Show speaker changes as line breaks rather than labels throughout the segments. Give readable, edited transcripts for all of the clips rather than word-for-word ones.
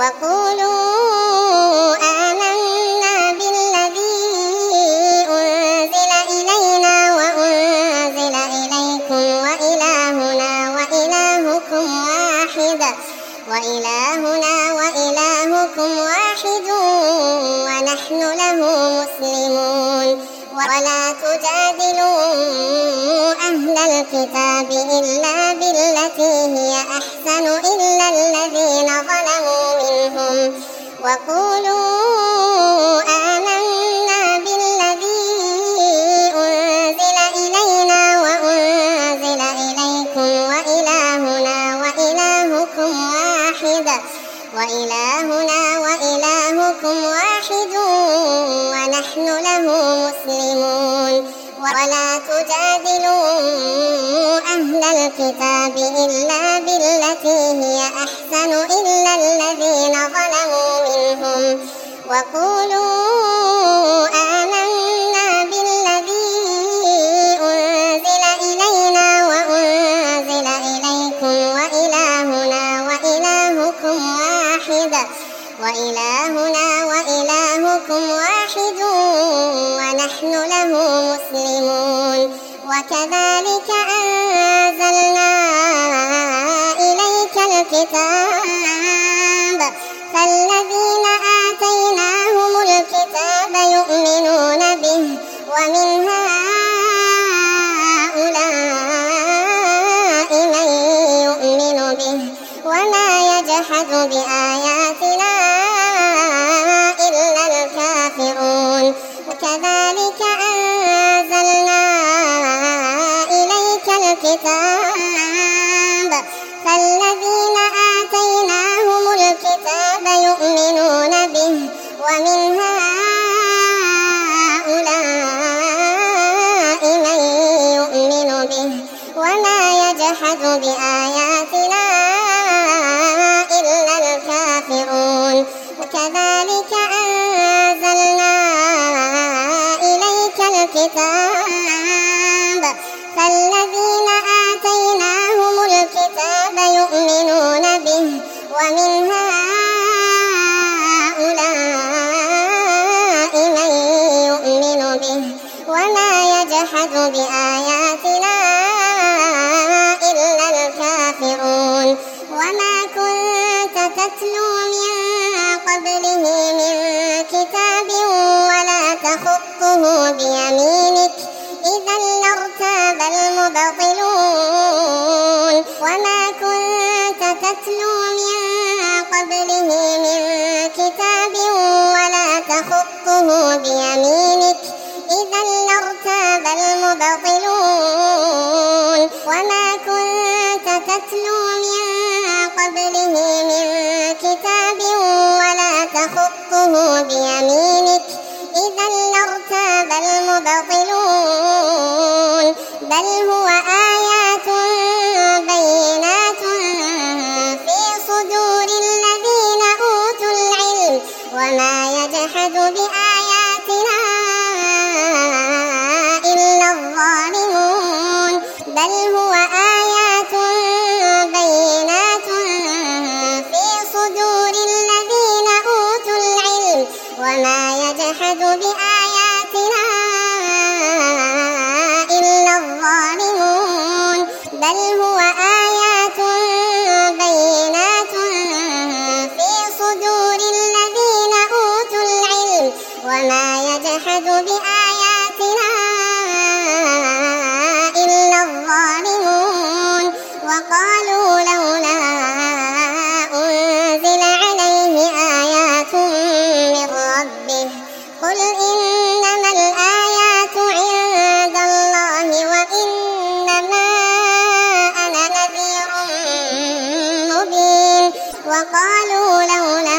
وقولوا آمنا بالذي أنزل إلينا وأنزل إليكم وإلهنا وإلهكم واحد ونحن له مسلمون. ولا تجادلوا أهل الكتاب إلا بالتي هي أحسن إلا الذين ظلموا منهم وقولوا آمنا بالذي أنزل إلينا وأنزل إليكم وإلهنا وإلهكم واحد ونحن له مسلمون. ولا تجادلوا أهل الكتاب إلا بالتي هي أحسن إلا الذين ظلموا منهم وقولوا آمنا بالذي أنزل إلينا وأنزل إليكم وإلهنا وإلهكم واحد ونحن له مسلمون. وكذلك أنزلنا إليك الكتاب فالذين آتيناهم الكتاب يؤمنون به ومن هؤلاء من يؤمن به وما يجحد بآياتنا إلا الكافرون. وكذلك أنزلنا إليك الكتاب فالذين آتيناهم الكتاب يؤمنون به ومن هؤلاء من يؤمن به وما يجحد بآياتنا إلا الكافرون. وكذلك أنزلنا إليك الكتاب فالذين آتيناهم الكتاب يؤمنون به ومن هؤلاء من يؤمن به وما يجحد بآياتنا إلا الكافرون. وما كنت تتلو من قبله من كتاب ولا تخطه بيمينك إذا لارتاب المبطلون. وما كنت تتلو من قبله من كتاب ولا تخطه بيمينك إذا لارتاب المبطلون. وما كنت تتلو من قبله من كتاب ولا تخطه بيمينك إذا لارتاب المبطلون. بل هو آيات بينات في صدور الذين أوتوا العلم وما يجحد بآياتنا إلا الظالمون. بل هو آيات بينات في صدور الذين أوتوا العلم وما يجحد بآياتنا إلا الظالمون. بل هو آيات بينات في صدور الذين أوتوا العلم وما يجحد بآياتنا إلا الظالمون. وقالوا لولا أنزل عليه آيات من ربه قل إنما الآيات عند الله وإنما أنا نذير مبين. وقالوا لولا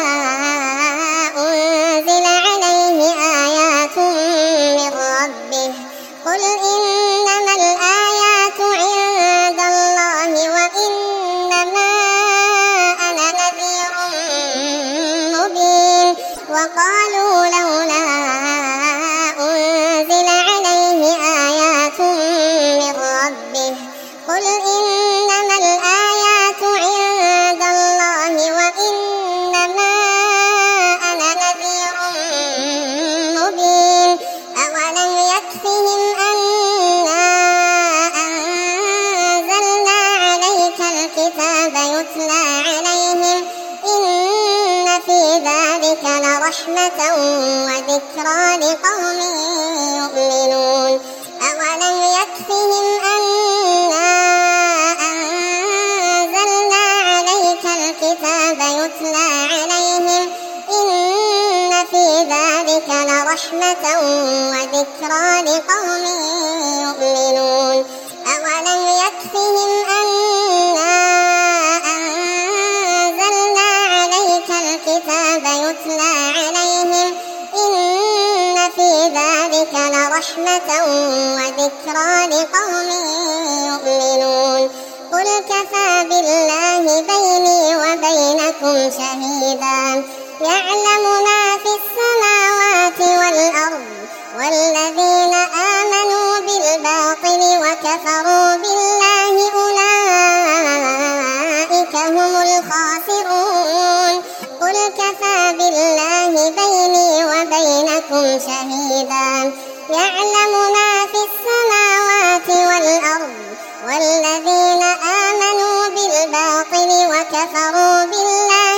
أنزل عليه آيات من ربه قل إنما الآيات عند الله وإنما أنا نذير مبين. وقالوا لولا أنزل عليه آيات من ربه قل إنما الآيات عند الله وإنما لرحمة وذكرى لقوم يؤمنون أولم يكفهم أنا أنزلنا عليك الكتاب يتلى عليهم إن في ذلك لرحمة وذكرى لقوم يؤمنون أولم يكفهم أنا أنزلنا عليك الكتاب يتلى عليهم إن في ذلك لرحمة وذكرى لقوم يؤمنون قل كفى بالله بيني وبينكم شهيدا يعلم ما في السماوات والأرض والذين آمنوا بالباطل وكفروا بالله أولئك هم الخاسرون قل كفى بالله بيني وبينكم شهيدا يعلم ما في السماوات والأرض والذين آمنوا بالباطل وكفروا بالله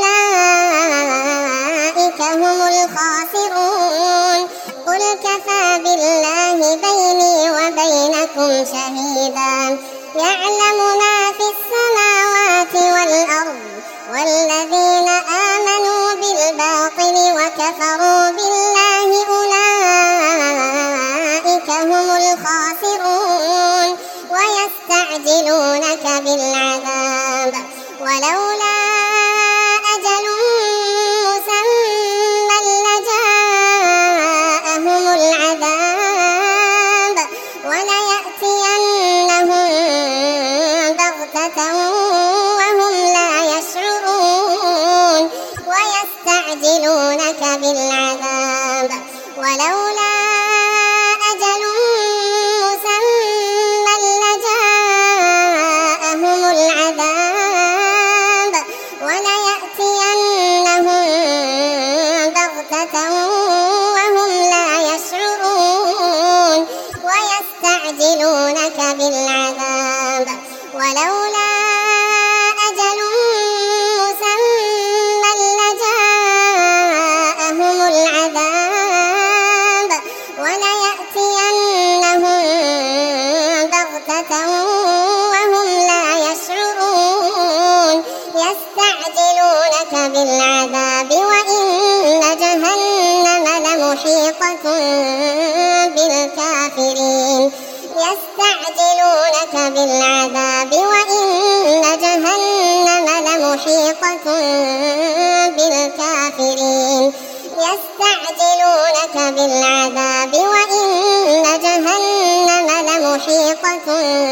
أولئك هم الخاسرون قل كفى بالله بيني وبينكم شهيدا يعلم ما في السماوات والأرض والذين آمنوا بالباطل وكفروا بالله أولئك هم الخاسرون ويستعجلونك بالعذاب ولولا أجل مسمى لجاءهم العذاب وليأتينهم بغتة وهم لا يشعرون ويستعجلونك بالعذاب ولولا أجل مسمى لجاءهم العذاب وليأتينهم بغتة وهم لا يشعرون ويستعجلونك بالعذاب ولولا أجل مسمى لجاءهم العذاب وليأتينهم بغتة وهم لا يشعرون يستعجلونك بالعذاب وإن جهنم لمحيطة بالكافرين يستعجلونك بالعذاب وإن جهنم لمحيطة بالكافرين يستعجلونك بالعذاب وإن جهنم لمحيطة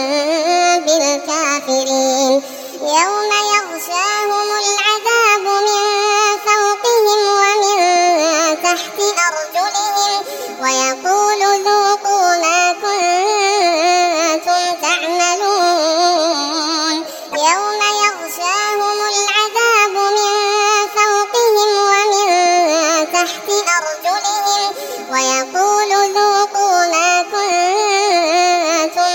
بالكافرين يوم يغشاهم العذاب من فوقهم ومن تحت أرجلهم ويقول ذوقوا ما كنتم تعملون يوم يغشاهم العذاب من فوقهم ومن تحت أرجلهم ويقول ذوقوا ما كنتم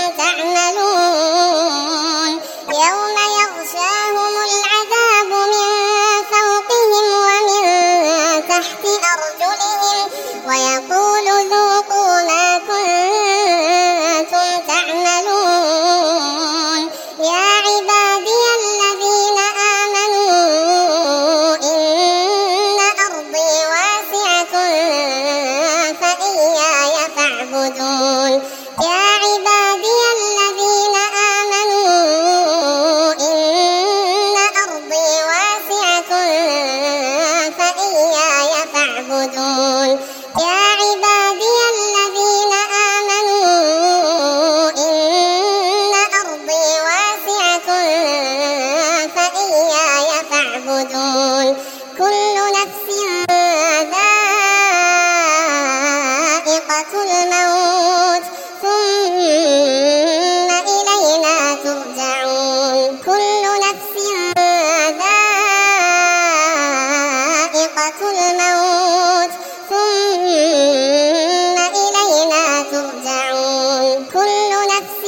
تعملون يوم يغشاهم العذاب من فوقهم ومن تحت أرجلهم ويقول ذوقوا ما كنتم تعملون يا عبادي الذين آمنوا إن أرضي واسعة فإياي فاعبدون يا عبادي الذين آمنوا إن أرضي واسعة فإياي فاعبدون يا عبادي الذين آمنوا إن أرضي واسعة فإياي فاعبدون كل نفس ذائقة الموت ثم إلينا ترجعون كل نفس ذائقة الموت ثم إلينا ترجعون كل نفس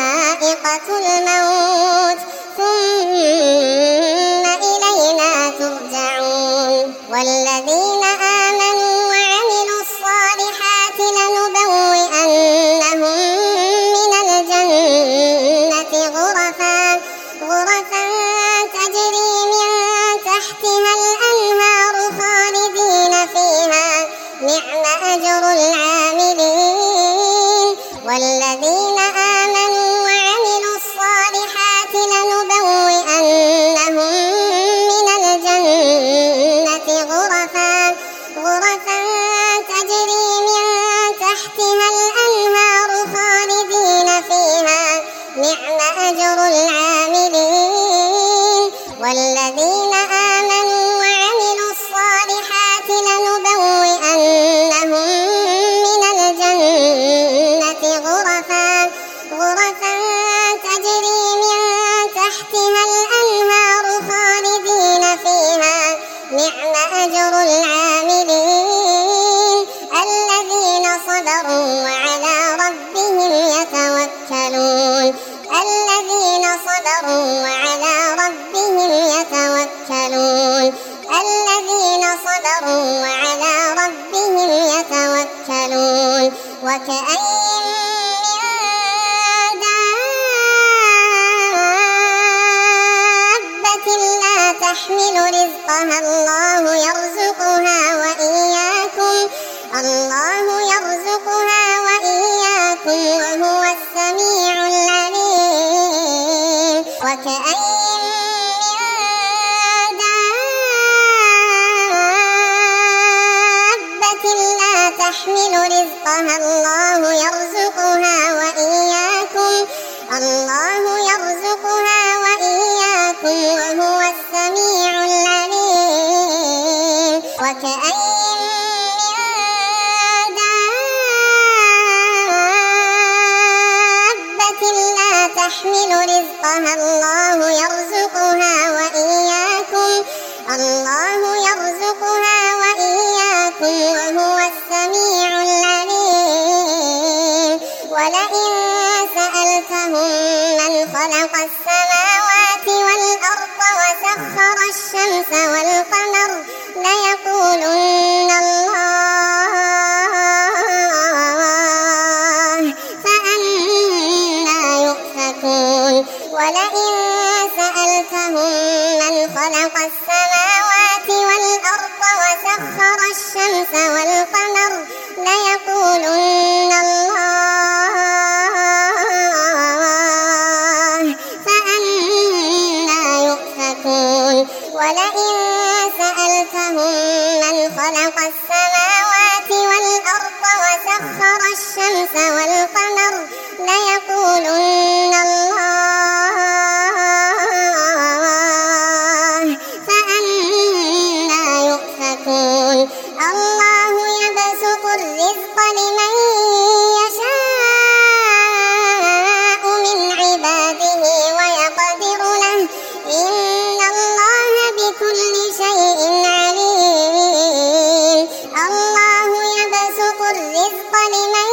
ذائقة الموت ثم إلينا ترجعون أجر العاملين والذين آمنوا وعملوا الصالحات لنبوئنهم من الجنة غرفا تجري من تحتها الأنهار خالدين فيها نعم أجر العاملين والذين آمنوا وعملوا الصالحات لنبوئنهم من الجنة غرفا تجري من تحتها الأنهار خالدين فيها نعم أجر العاملين الذين صبروا وعلى ربهم يتوكلون الذين صبروا وعلى ربهم يتوكلون الذين صبروا وعلى ربهم يتوكلون وكأين من دابة لا تحمل رزقها الله يرزقها وإياكم وهو السميع العليم وكأين من دابة لا تحمل رزقها الله يرزقها وإياكم وهو السميع العليم وكأين من دابة لا تحمل رزقها الله يرزقها وإياكم وهو السميع العليم ولئن سألتهم من خلق السماوات والأرض وسخر الشمس والقمر ليقولن الله فأنى يؤفكون ولئن سألتهم من خلق السماوات والأرض وسخر الشمس والقمر ليقولن الله فأنى يؤفكون ولئن سألتهم من خلق السماوات والأرض وسخر الشمس والقمر ليقولن الله فأنى يؤفكون الله يبسط الرزق لمن يشاء من عباده ويقدر له إن الله بكل شيء عليم الله يبسط الرزق لمن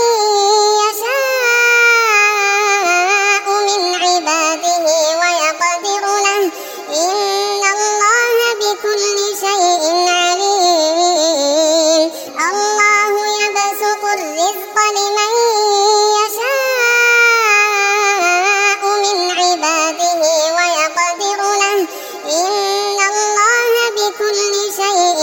يشاء من عباده ويقدر له إن الله بكل شيء عليم الله يبسط الرزق لمن يشاء من عباده ويقدر له إن الله بكل شيء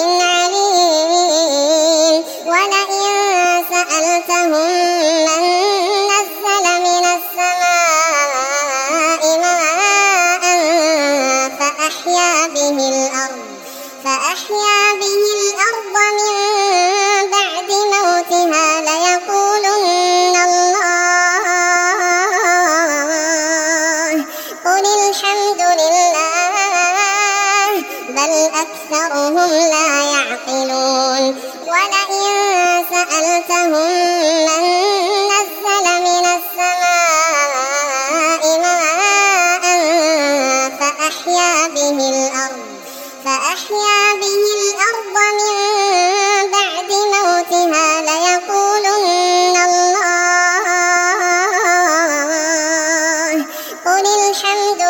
عليم ولئن سألتهم من نزل من السماء ماء فأحيا به الأرض من بعد موتها ليقولن الله قل الحمد لله بل أكثرهم لا يعقلون ولئن سألتهم من نزل من السماء ماء فأحيا به الأرض من بعد موتها ليقولن الله قل الحمد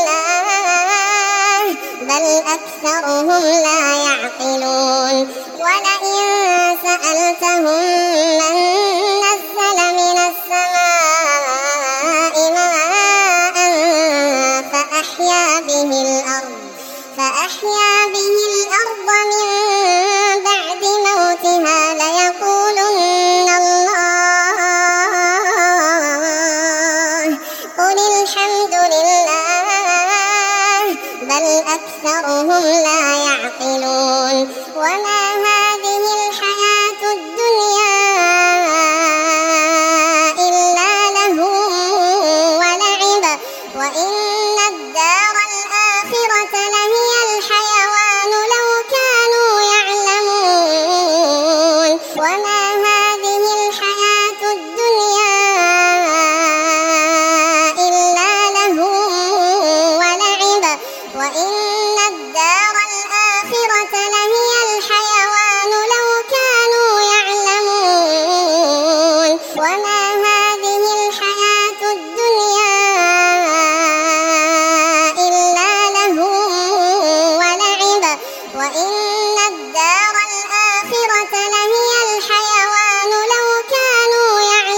لله بل أكثرهم لا يعقلون ولئن سألتهم من نزل من السماء ماء فأحيا به الأرض من بعد موتها ليقولن يعقلون وما هذه الحياة الدنيا إلا لهو ولعب وإن الدار الآخرة لهي الحيوان لو كانوا يعلمون وما هذه الحياة الدنيا إلا لهو ولعب وإن الدار الآخرة لهي الحيوان لو كانوا يعلمون وما هذه الحياة الدنيا إلا لهو ولعب وإن الدار الآخرة لهي الحيوان لو كانوا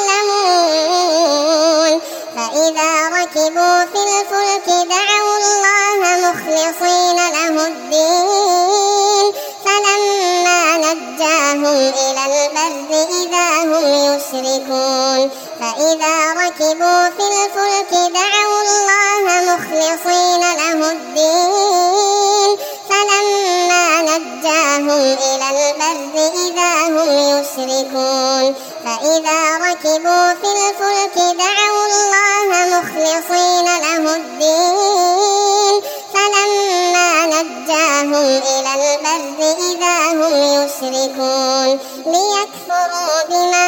يعلمون فإذا ركبوا في الفلك دعوا الله مخلصين له الدين فلما نجاهم إلى البر إذا هم يشركون فإذا ركبوا في الفلك دعوا الله مخلصين له الدين فلما نجاهم إلى البر إذا هم يشركون فإذا ركبوا في الفلك دعوا الله مخلصين له الدين فلما نجاهم إلى البر إذا هم يشركون ليكفروا بما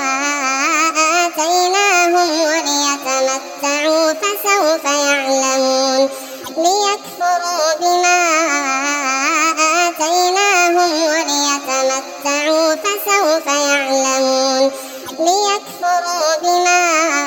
آتيناهم وليتمتعوا فسوف يعلمون ليكفروا بما آتيناهم وليتمتعوا فسوف يعلمون ليكفروا بما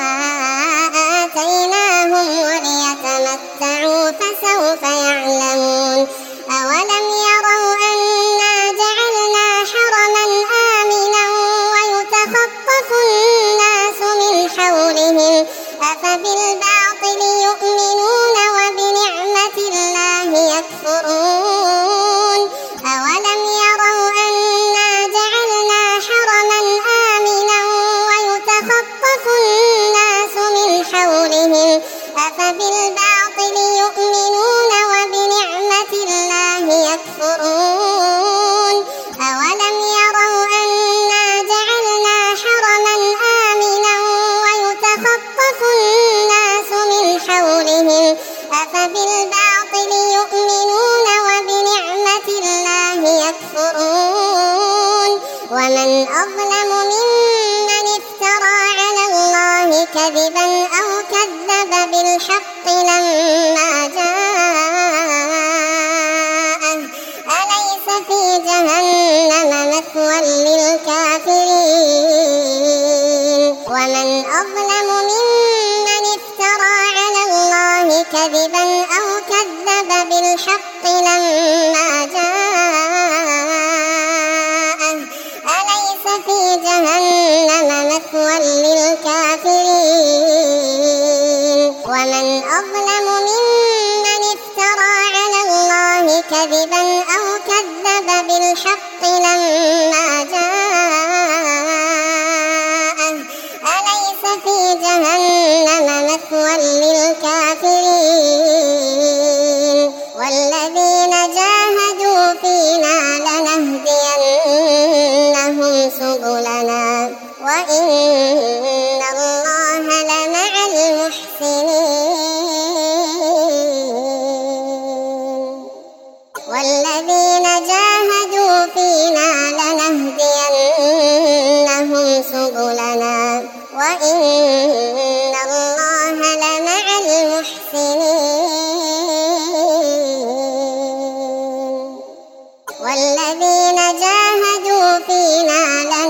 آتيناهم وليتمتعوا فسوف يعلمون أولم يروا أنا جعلنا حرما آمنا ويتخطف الناس من حولهم أفبالباطل يؤمنون وبنعمة الله يكفرون أولم يروا أنا جعلنا حرما آمنا ويتخطف الناس من حولهم أفبالباطل يؤمنون وبنعمة الله يكفرون أولم يروا أنا جعلنا حرما آمنا ويتخطف الناس من حولهم أفبالباطل يؤمنون وبنعمة الله يكفرون ومن أظلم ممن افترى على الله كذبا أو كذب بالحق لما جاءه أليس في جهنم مثوى للكافرين ومن أظلم ممن افترى على الله كذبا أو كذب بالحق لما جاءه أليس في جهنم مثوى للكافرين ومن أظلم ممن افترى على الله كذبا أو كذب بالحق لما جاءه أليس في جهنم مثوى للكافرين والذين جاهدوا فينا لنهدينهم سبلنا وإن الله لمع المحسنين والذين جاهدوا فينا لنهدينهم سبلنا وإن الله لمع المحسنين والذين جاهدوا فينا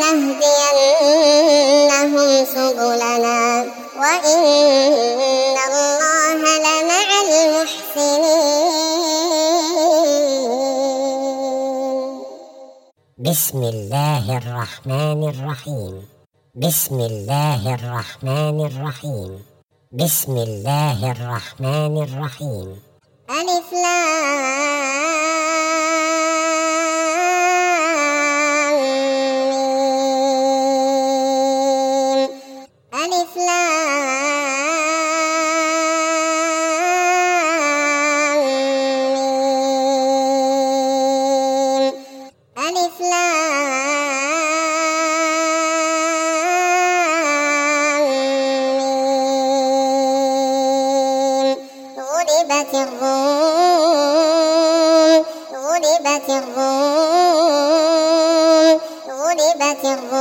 لنهدينهم سبلنا وإن الله لمع المحسنين
بسم الله الرحمن الرحيم بسم الله الرحمن الرحيم بسم الله الرحمن الرحيم
ألف لام ميم ألف لام غلبت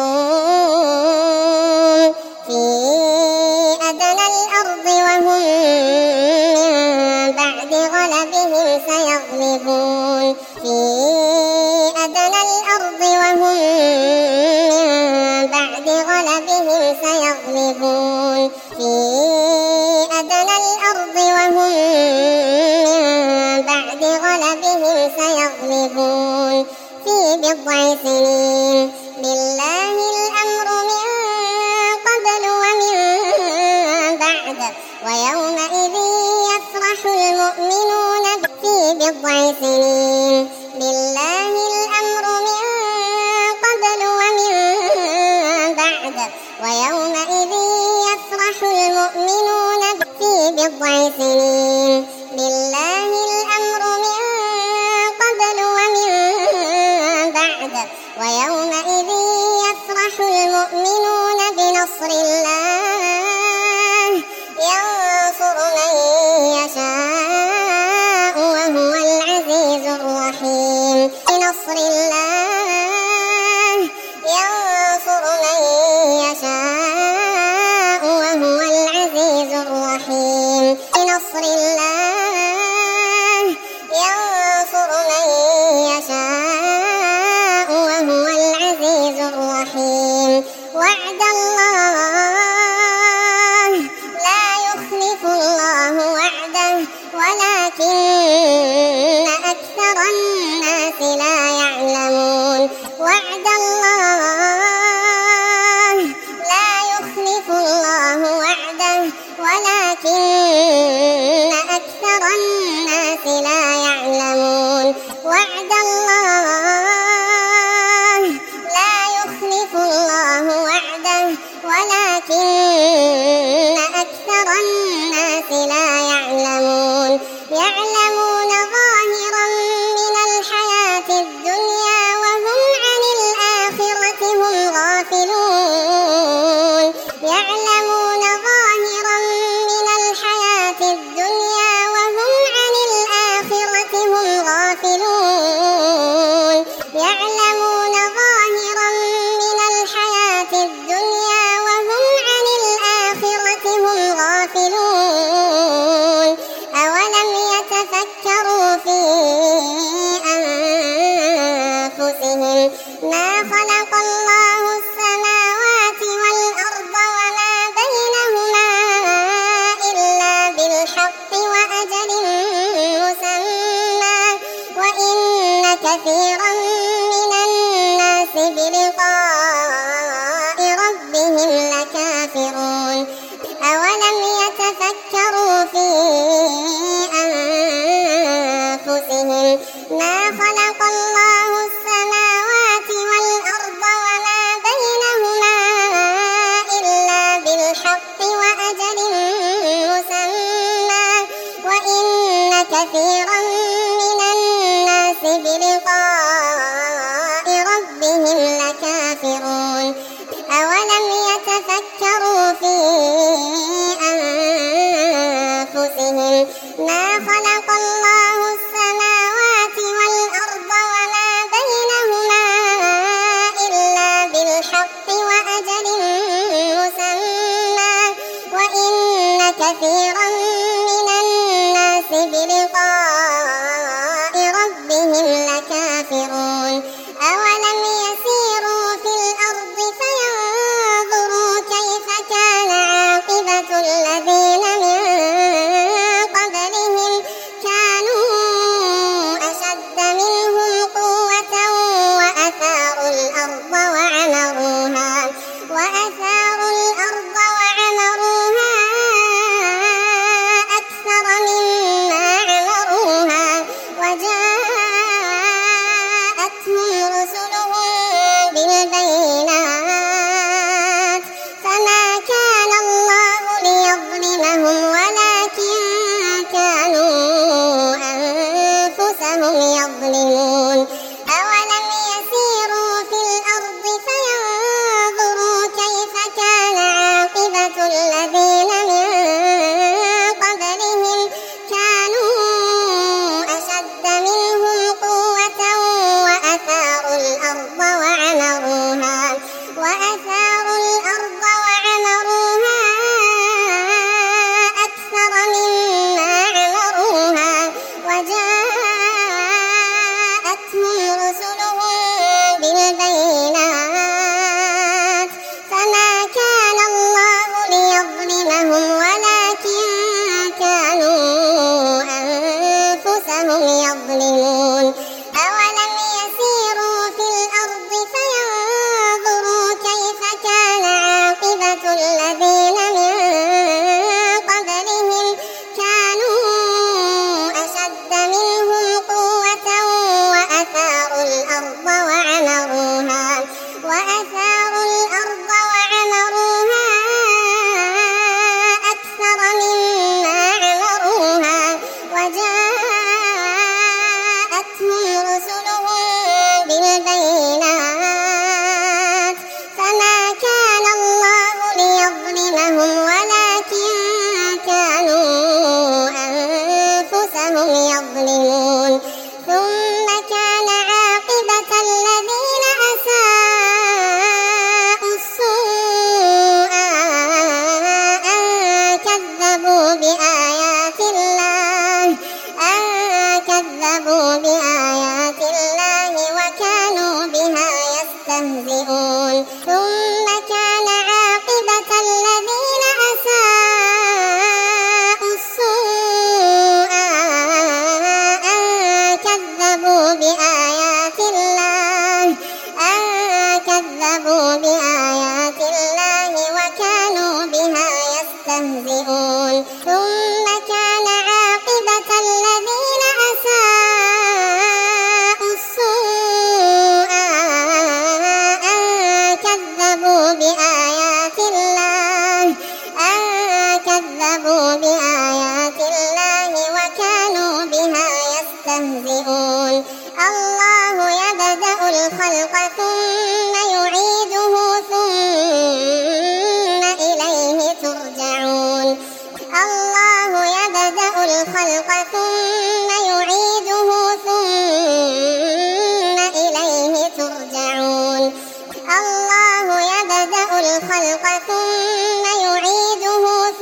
الروم في أدنى الأرض وهم من بعد غلبهم سيغلبون في أدنى الأرض وهم من بعد غلبهم سيغلبون في أدنى الأرض وهم من بعد غلبهم سيغلبون في بضع سنين لله الأمر من قبل ومن بعد ويومئذ يفرح المؤمنون في بضع سنين لله الأمر من قبل ومن بعد ويومئذ يفرح المؤمنون في بضع سنين لله الأمر من قبل ومن بعد ويومئذ يفرح المؤمنون بنصر الله ينصر من يشاء وهو العزيز الرحيم بنصر الله ينصر من يشاء وهو العزيز الرحيم بنصر الله ينصر من يشاء وهو العزيز الرحيم وعد الله لا يخلف الله وعده ولكن أكثر الناس لا يعلمون وعد الله لا يخلف الله وعده ولكن أكثر الناس لا يعلمون وعد الله لا يخلف الله وعده ولكن أكثر الناس لا يعلمون يعلمون ظاهرا من الحياة الدنيا وهم عن الآخرة هم غافلون يعلمون ظاهرا من الحياة الدنيا وهم عن الآخرة هم غافلون يعلمون ظاهرا من الحياة الدنيا وهم عن الآخرة هم غافلون أولم يتفكروا في أنفسهم ما خلق الله السماوات والأرض وما بينهما إلا بالحق وأجل مسمى وإن كثيرا من الناس بلقاء ربهم لكافرون أولم يتفكروا في أنفسهم ما خلق الله السماوات والأرض وما بينهما إلا بالحق وأجل مسمى وإن كثيرا من الناس بلقاء ربهم لكافرون أولم يتفكروا في أنفسهم ما خلق الله السماوات والأرض وما بينهما إلا بالحق وأجل مسمى وإن كثيرا من الناس بلقاء ربهم لكافرون أولم يسيروا في الأرض فينظروا كيف كان عاقبة الذين من قبلهم كانوا أشد منهم قوة وأثاروا الأرض وعمروها وأثاروا الأرض وعمروها أكثر مما عمروها وجاءتهم رسلهم بالبينات فما كان الله ليظلمهم ولكن كانوا أنفسهم يظلمون ثم كان عاقبة الذين أساءوا السوء أن كذبوا بآيات الله وكانوا بها يستهزئون ثم كان عاقبة الذين أساءوا السوء أن كذبوا بآيات الله وكانوا بها يستهزئون ثم كان عاقبة الذين أساءوا السوء أن كذبوا بآيات الله وكانوا بها يستهزئون الله يبدأ الخلق ثم يعيده ثم إليه ترجعون الله يبدأ الخلق ثم يعيده ثم إليه ترجعون الله يبدأ الخلق ثم يعيده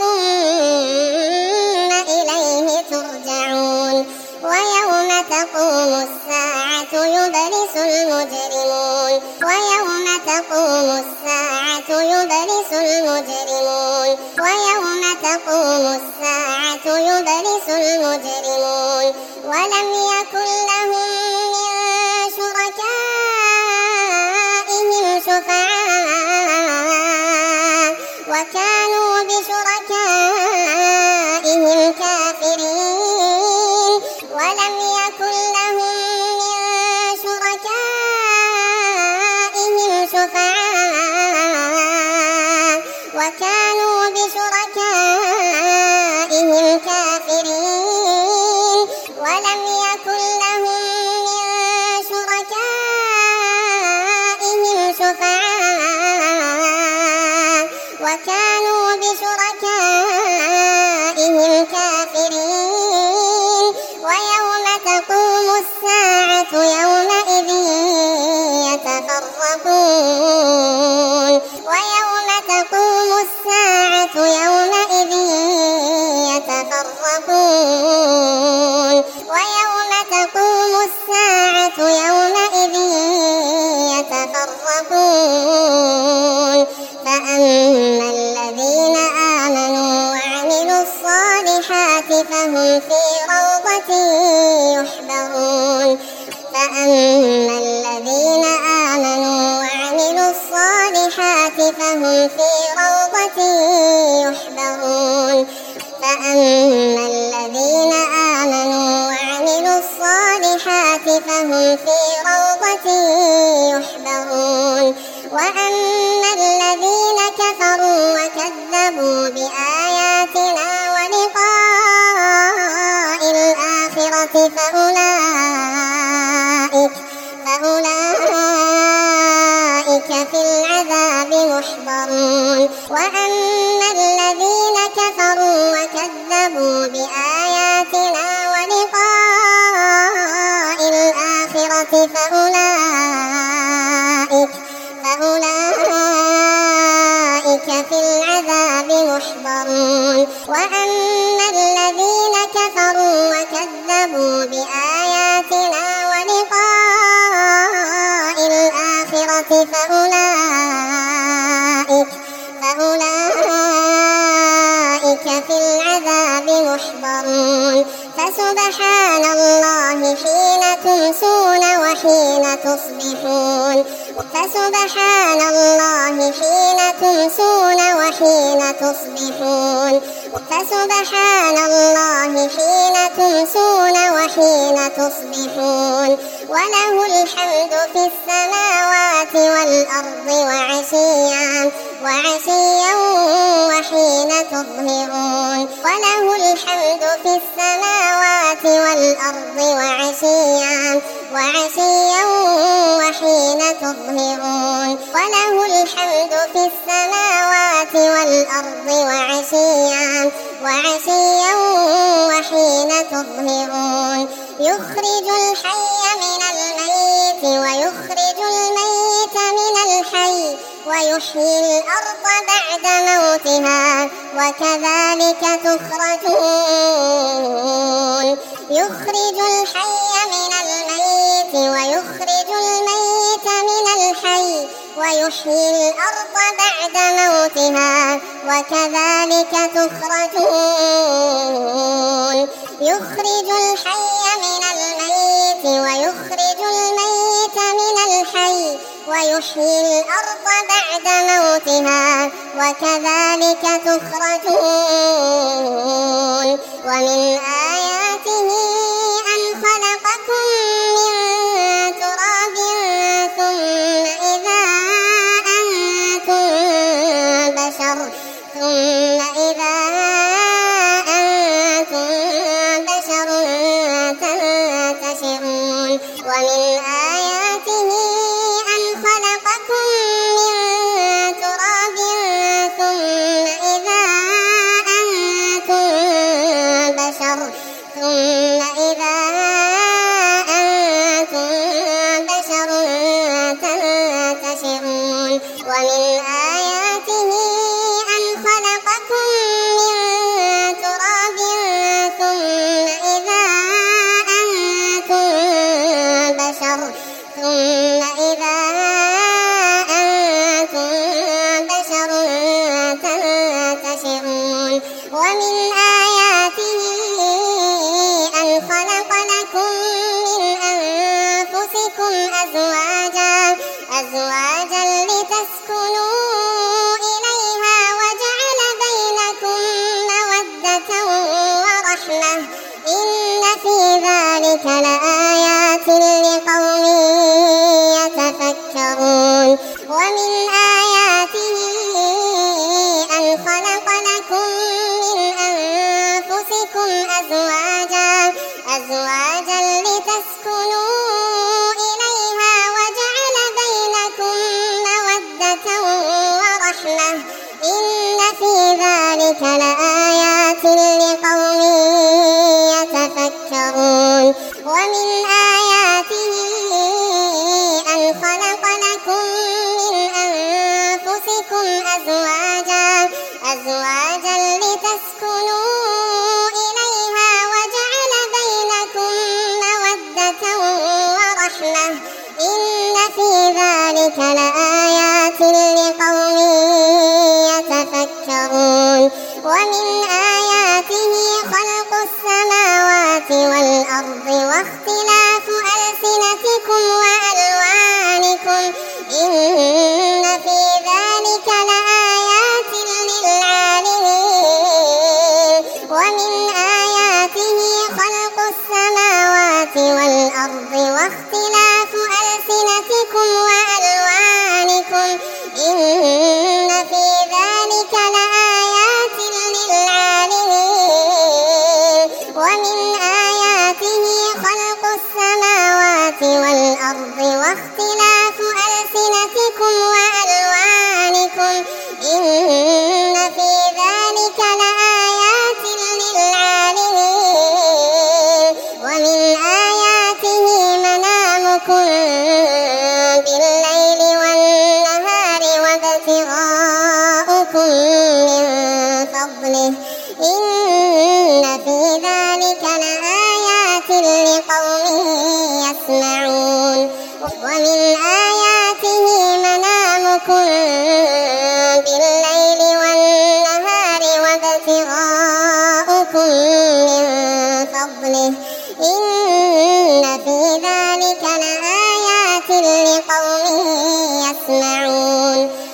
ثم إليه ترجعون ويوم تقوم الساعة يبلس المجرمون ولم يكن لهم من شركائهم شفعاء وكانوا بشركائهم كافرين ولم يكن لهم من شركائهم شفعاء وكانوا بشركائهم كافرين ولم يكن لهم من شركائهم شفعاء وكانوا بشركائهم كافرين ويوم تقوم الساعة يومئذ يتفرقون فأما الذين آمنوا وعملوا الصالحات فهم في روضة يحبرون فأما الذين آمنوا وعملوا الصالحات فهم في روضة يحبرون فأما الذين آمنوا وعملوا الصالحات فهم في روضة يحبرون وأما الذين كفروا وكذبوا بآياتنا ولقاء الآخرة فأولئك في العذاب محضرون وأما الذين كفروا وكذبوا بآياتنا ولقاء الآخرة فأولئك في العذاب محضرون وأما الذين كفروا وكذبوا بآياتنا ولقاء الآخرة فأولئك في العذاب محضرون فسبحان الله حين تمسون وحين تصبحون فسبحان الله حين تمسون وحين تصبحون فسبحان الله حين تمسون وحين تصبحون وله الحمد في السماوات والأرض وعشيا وحين تظهرون وله الحمد في السماوات والأرض وعشيا وحين تظهرون وله الحمد في السماوات والأرض وعشيا وحين تظهرون يخرج الحي من الميت ويخرج الميت من الحي ويحيي الأرض بعد موتها وكذلك تخرجون يخرج الحي من الميت ويخرج الميت من الحي ويحيي الأرض بعد موتها وكذلك تخرجون يخرج الحي من الميت ويخرج الميت من الحي ويحيي الأرض بعد موتها وكذلك تخرجون ومن آياته أن خلقكم من تراب ثم إذا أنتم بشر تنتشرون ومن آياته أن خلقكم من تراب ثم إذا أنتم بشر تنتشرون ومن آياته أن خلقكم من تراب ثم إذا أنتم بشر تنتشرون ومن آياته أن خلق لكم من أنفسكم أزواجا لتسكنوا إليها وجعل بينكم مودة ورحمة إن في ذلك لآيات لقوم يتفكرون ومن آياته أن خلق لكم من أنفسكم أزواجا لتسكنوا إليها وجعل بينكم مودة ورحمة إن في ذلك لآيات لقوم يتفكرون ومن آياته أن خلق لكم من أنفسكم أزواجا لتسكنوا إليها وجعل بينكم مودة ورحمة إن في ذلك لآيات لقوم يتفكرون ومن آياته خلق السماوات والأرض واختلاف ألسنتكم وألوانكم إن في ذلك لآيات للعالمين ومن آياته خلق السماوات والأرض واختلاف ألسنتكم وألوانكم إن في ذلك لآيات للعالمين ومن آياته خلق السماوات والأرض واختلاف ألسنتكم وألوانكم إن في ذلك لآيات للعالمين ومن آياته منامكم بالليل والنهار وابتغاؤكم من فضله إن في ذلك لآيات لقوم يسمعون ومن آياته منامكم بالليل والنهار وابتغاؤكم من فضله إن في ذلك لآيات لقوم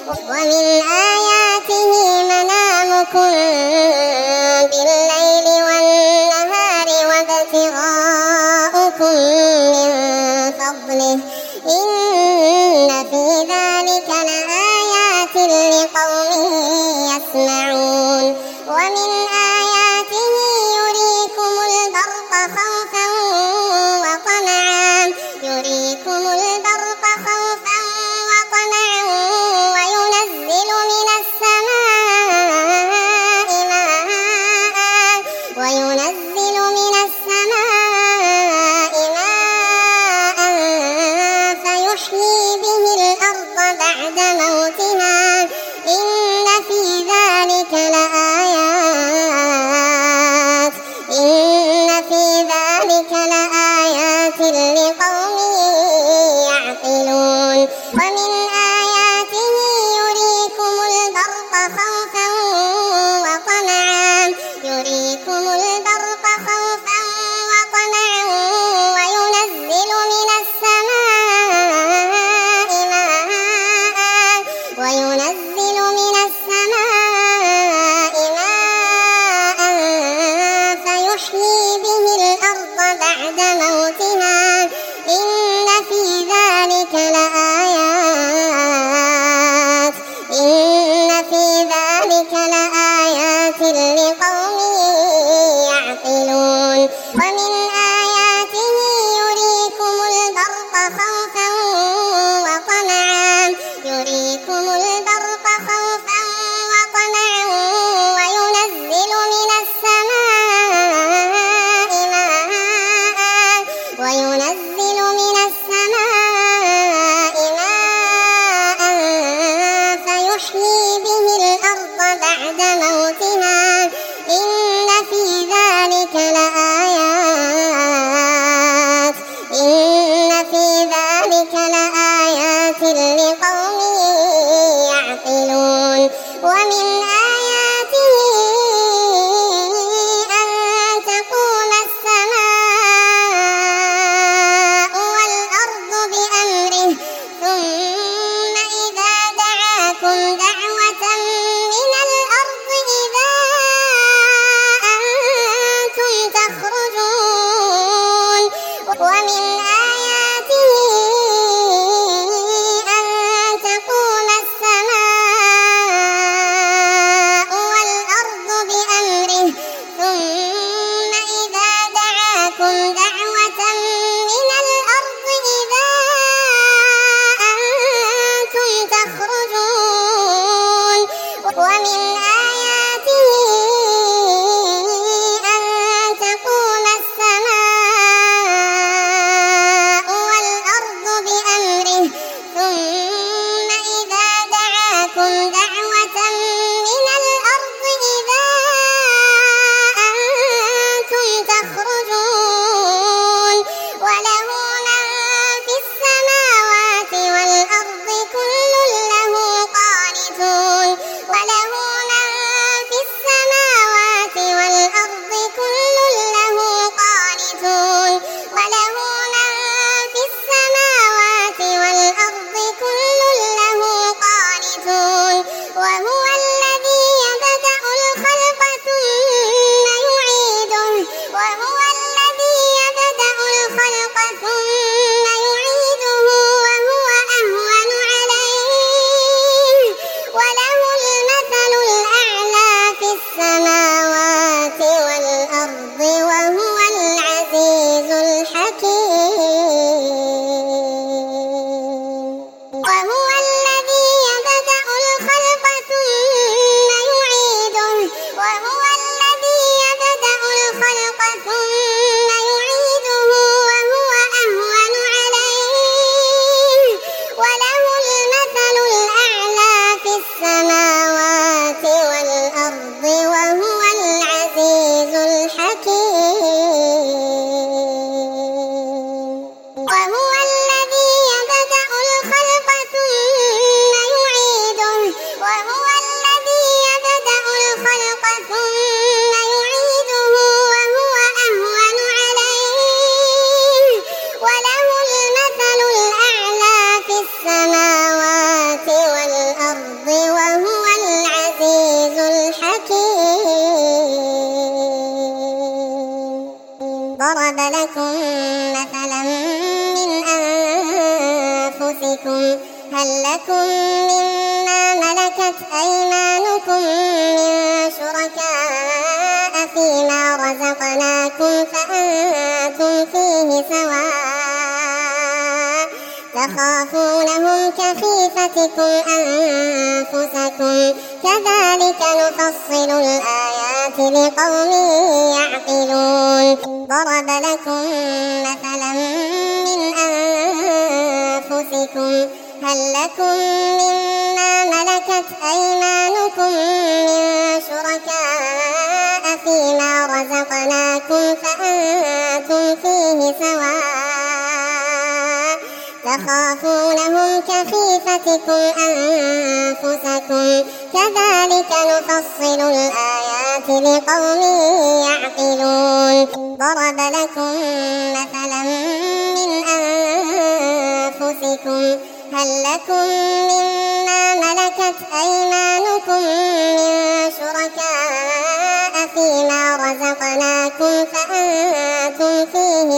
ومن آياته منامكم بالليل والنهار وابتغاؤكم من فضله إن في ذلك لآيات لقوم يسمعون ومن آياته يريكم البرق خوفا وطمعا وينزل من السماء ماء فيحيي به الأرض بعد موتها إن في ذلك لآيات لقوم يعقلون ومن آياته يريكم البرق خوفا وطمعا وينزل من السماء ماء فيحيي به الأرض بعد موتها إن في ذلك لآيات لقوم يعقلون ومن آياته يريكم البرق خوفا وطمعا وينزل من السماء ماء فيحيي به الأرض بعد موتها إن في ذلك لآيات لقوم يعقلون ومن آياته أن تقوم السماء والأرض بأمره ثم إذا دعاكم دعوة من الأرض إذا أنتم تخرجون ومن آياته أن تقوم السماء والأرض بأمره ثم إذا دعاكم دعوة من الأرض إذا أنتم تخرجون ومن آياته أن تقوم السماء والأرض بأمره ثم إذا دعاكم دعوة من الأرض إذا أنتم تخرجون وله من في السماوات والأرض كل له قانتون وهو الذي يبدأ الخلق ثم يعيده وهو أهون عليه وله المثل الأعلى في السماوات والأرض وهو العزيز الحكيم وهو الذي يبدأ الخلق ثم يعيده وهو أهون عليه وله المثل الأعلى في السماوات والأرض وهو العزيز الحكيم وهو الذي يبدأ الخلق ثم يعيده وهو أهون عليه وله المثل الأعلى في السماوات والأرض الأرض وهو العزيز الحكيم. ضرب لكم مثلا من أنفسكم هل لكم مما ملكت أيمانكم من شركاء فيما رزقناكم فأنتم فيه سواء تخافونهم كخيفتكم أنفسكم كذلك نفصل الآيات لقوم يعقلون. ضرب لكم مثلا من أنفسكم هل لكم مما ملكت أيمانكم من شركاء فيما رزقناكم فأنتم فيه سواء تخافونهم كخيفتكم أنفسكم كذلك نفصل الآيات لقوم يعقلون. ضرب لكم مثلا من أنفسكم هل لكم مما ملكت أيمانكم من شركاء فيما رزقناكم فأنتم فيه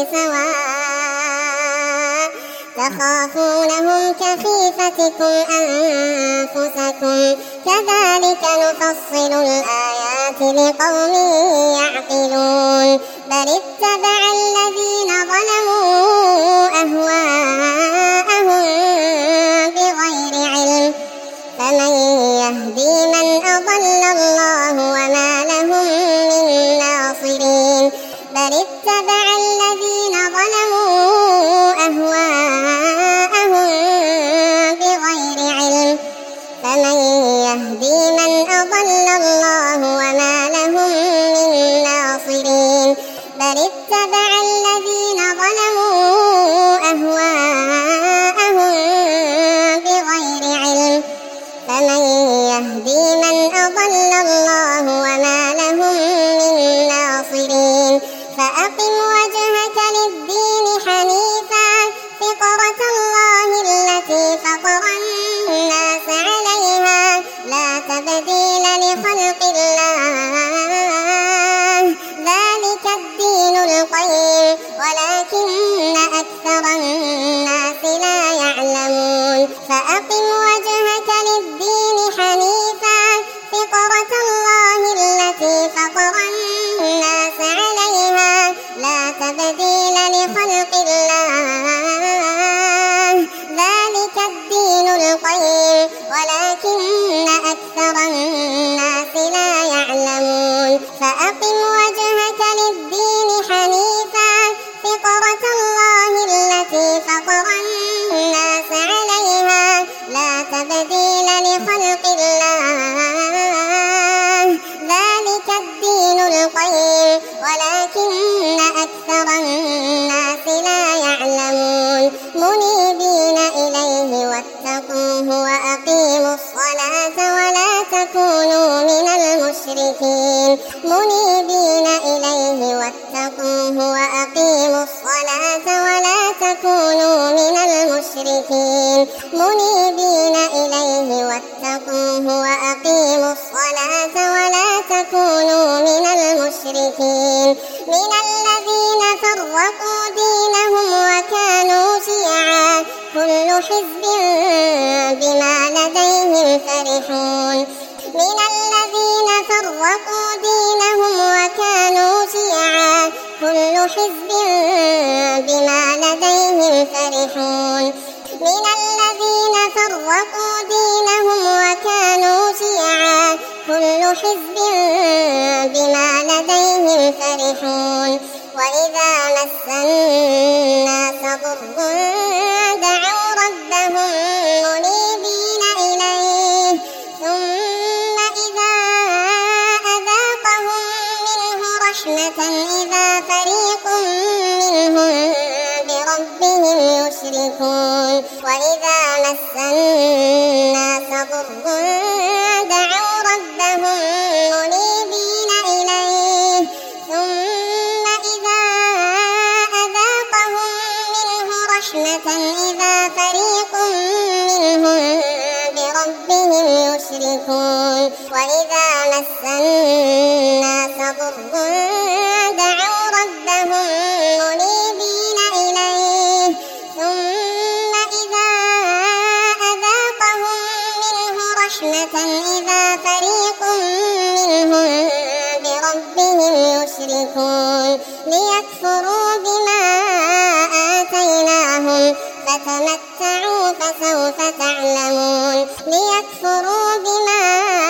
سواء تخافونهم كخيفتكم أنفسكم كذلك نفصل الآيات لقوم يعقلون. بل اتبع الذين ظلموا أهواءهم بغير علم فمن يهدي من أضل الله وما لهم من ناصرين. بل اتبع الذين ظلموا أهواءهم بغير علم فمن يهدي من أضل الله وما لهم من ناصرين. بل اتبع الذين ظلموا أهواءهم بغير علم فمن يهدي من أضل الله وما لهم من ناصرين. فأقم وجهك للدين حنيفا فطرة الله التي فطر الناس عليها لا تبديل لخلق الله ذلك الدين القيم ولكن أكثر الناس لا يعلمون. فأقم وجهك للدين حنيفا فطرة الله التي فطر الناس عليها لا تبديل لخلق الله ذلك الدين القيم ولكن أكثر الناس لا يعلمون. فأقم وجهك للدين حنيفا فطرة الله التي فطر الناس عليها لا تبديل لخلق الله ذلك الدين القيم ولكن أكثر الناس لا يعلمون. منيبين إليه واتقوه وأقيموا الصلاة ولا تكونوا من المشركين. منيبين إليه واتقوه وأقيموا الصلاة ولا تكونوا من المشركين. منيبين إليه واتقوه وأقيموا الصلاة ولا تكونوا من المشركين. من الذين فرقوا دينهم وكانوا شيعا كل حزب بما لديهم فرحون. من الذين فرقوا دينهم وكانوا شيعا كل حزب بما لديهم فرحون. من الذين فرقوا دينهم وكانوا شيعا كل حزب بما لديهم فرحون. وإذا مس الناس ضر دعوا ربهم منيبين إليه ثم إذا أذاقهم منه رحمة إذا فريق منهم بربهم يشركون. وإذا مس الناس ضر دعوا ربهم منيبين إليه ثم إذا أذاقهم منه رحمة إذا فريق منهم بربهم يشركون وإذا مس الناس ضر دعوا ربهم منيبين إليه ثم إذا أذاقهم منه رحمة إذا فريق منهم بربهم يشركون ليكفروا بما آتيناهم فتمتعوا فسوف تعلمون ليكفروا بما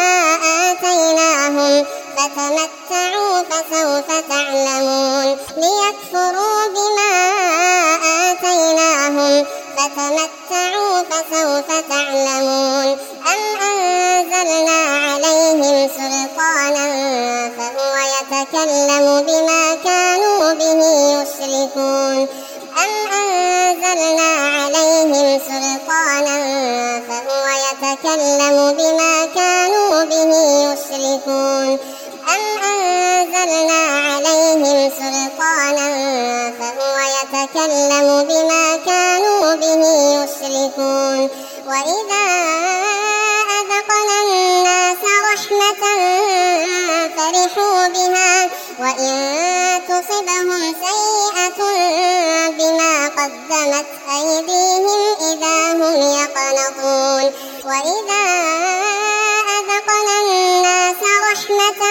آتيناهم فتمتعوا فسوف تعلمون ليكفروا بما آتيناهم فتمتعوا فسوف تعلمون أم أنزلنا عليهم سلطانا فهو يتكلم بما كانوا به يشركون أم أنزلنا عليهم سلطانا فهو يتكلم بما كانوا به يشركون أم أنزلنا عليهم سلطانا فهو يتكلم بما كانوا به يشركون وإذا أذقنا الناس رحمة فرحوا بها وإن تصبهم سيئة بما قدمت أيديهم إذا هم يقنطون وإذا أذقنا الناس رحمة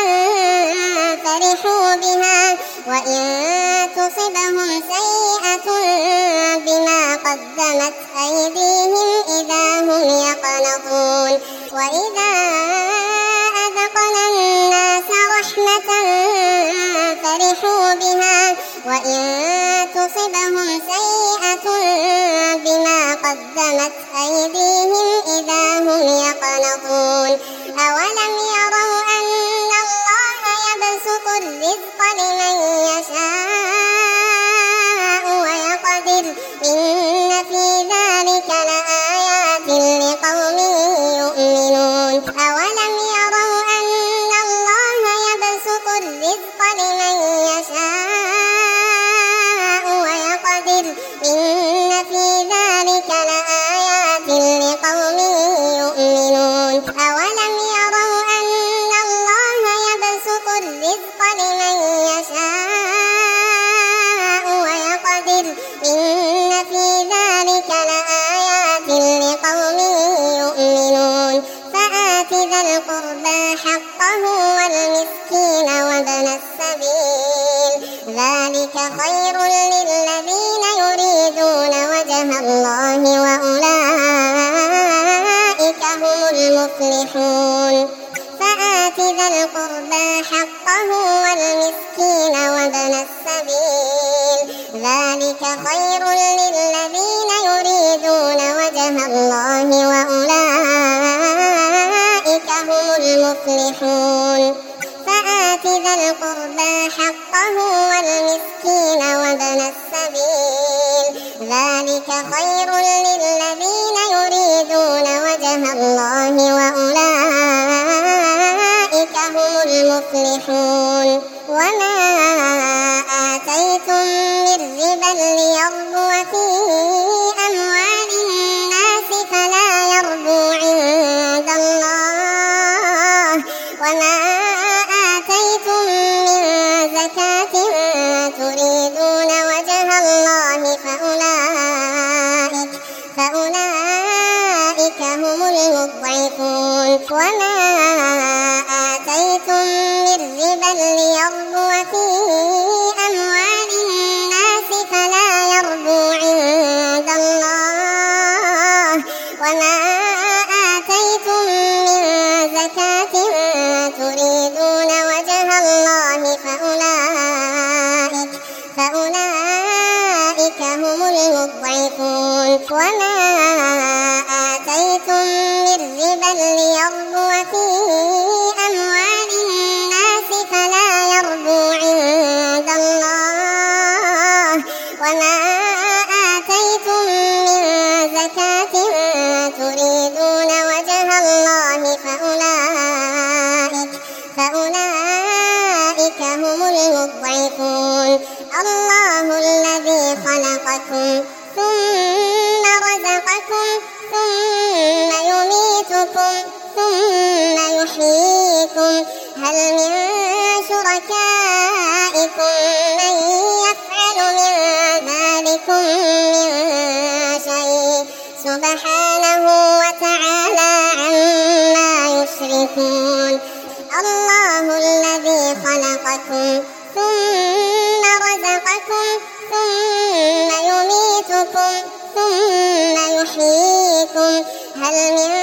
فرحوا بها وإن تصبهم سيئة بما قدمت أيديهم إذا هم يقنطون وإذا أذقنا الناس رحمة فرحوا بها وإن تصبهم سيئة بما قدمت أيديهم إذا هم يقنطون أولم يروا أن الله يبسط الرزق لمن يشاء ويقدر إن في ذلك لآيات لقوم يؤمنون أولم يروا أن الله يبسط الرزق لمن يشاء ويقدر إن في ذلك لآيات لقوم يؤمنون أولم يروا أن الله يبسط الرزق لمن يشاء ويقدر إن في ذلك لآيات لقوم يؤمنون فآت ذا القربى حقه والمسكين وابن السبيل ذلك خير للذين يريدون وجه الله وأولئك هم المفلحون فآت ذا القربى حقه والمسكين وابن السبيل ذلك خير للذين يريدون وجه الله وأولئك هم المفلحون فآت ذا القربى حقه والمسكين وابن السبيل ذلك خير للذين يريدون وجه الله وأولئك هم المفلحون وما آتيتم من ربا ليربو في أموال الناس فلا يربو عند الله وما آتيتم من زكاة تريدون وجه الله فأولئك هم المضعفون وما آتيتم من ربا ليربو في أموال الناس فلا يربو عند الله وما آتيتم من زكاة تريدون وجه الله فأولئك هم المضعفون وما آتيتم من ربا ليربو في أموال الناس فلا يربو عند الله وما آتيتم من زكاة تريدون وجه الله فأولئك هم المضعفون الله الذي خلقكم ثم رزقكم ثم يميتكم ثم يحييكم هل من شركائكم من يفعل من ذلكم من شيء سبحانه وتعالى عما يشركون الله الذي خلقكم ثم رزقكم ثم يميتكم ثم يحييكم هل من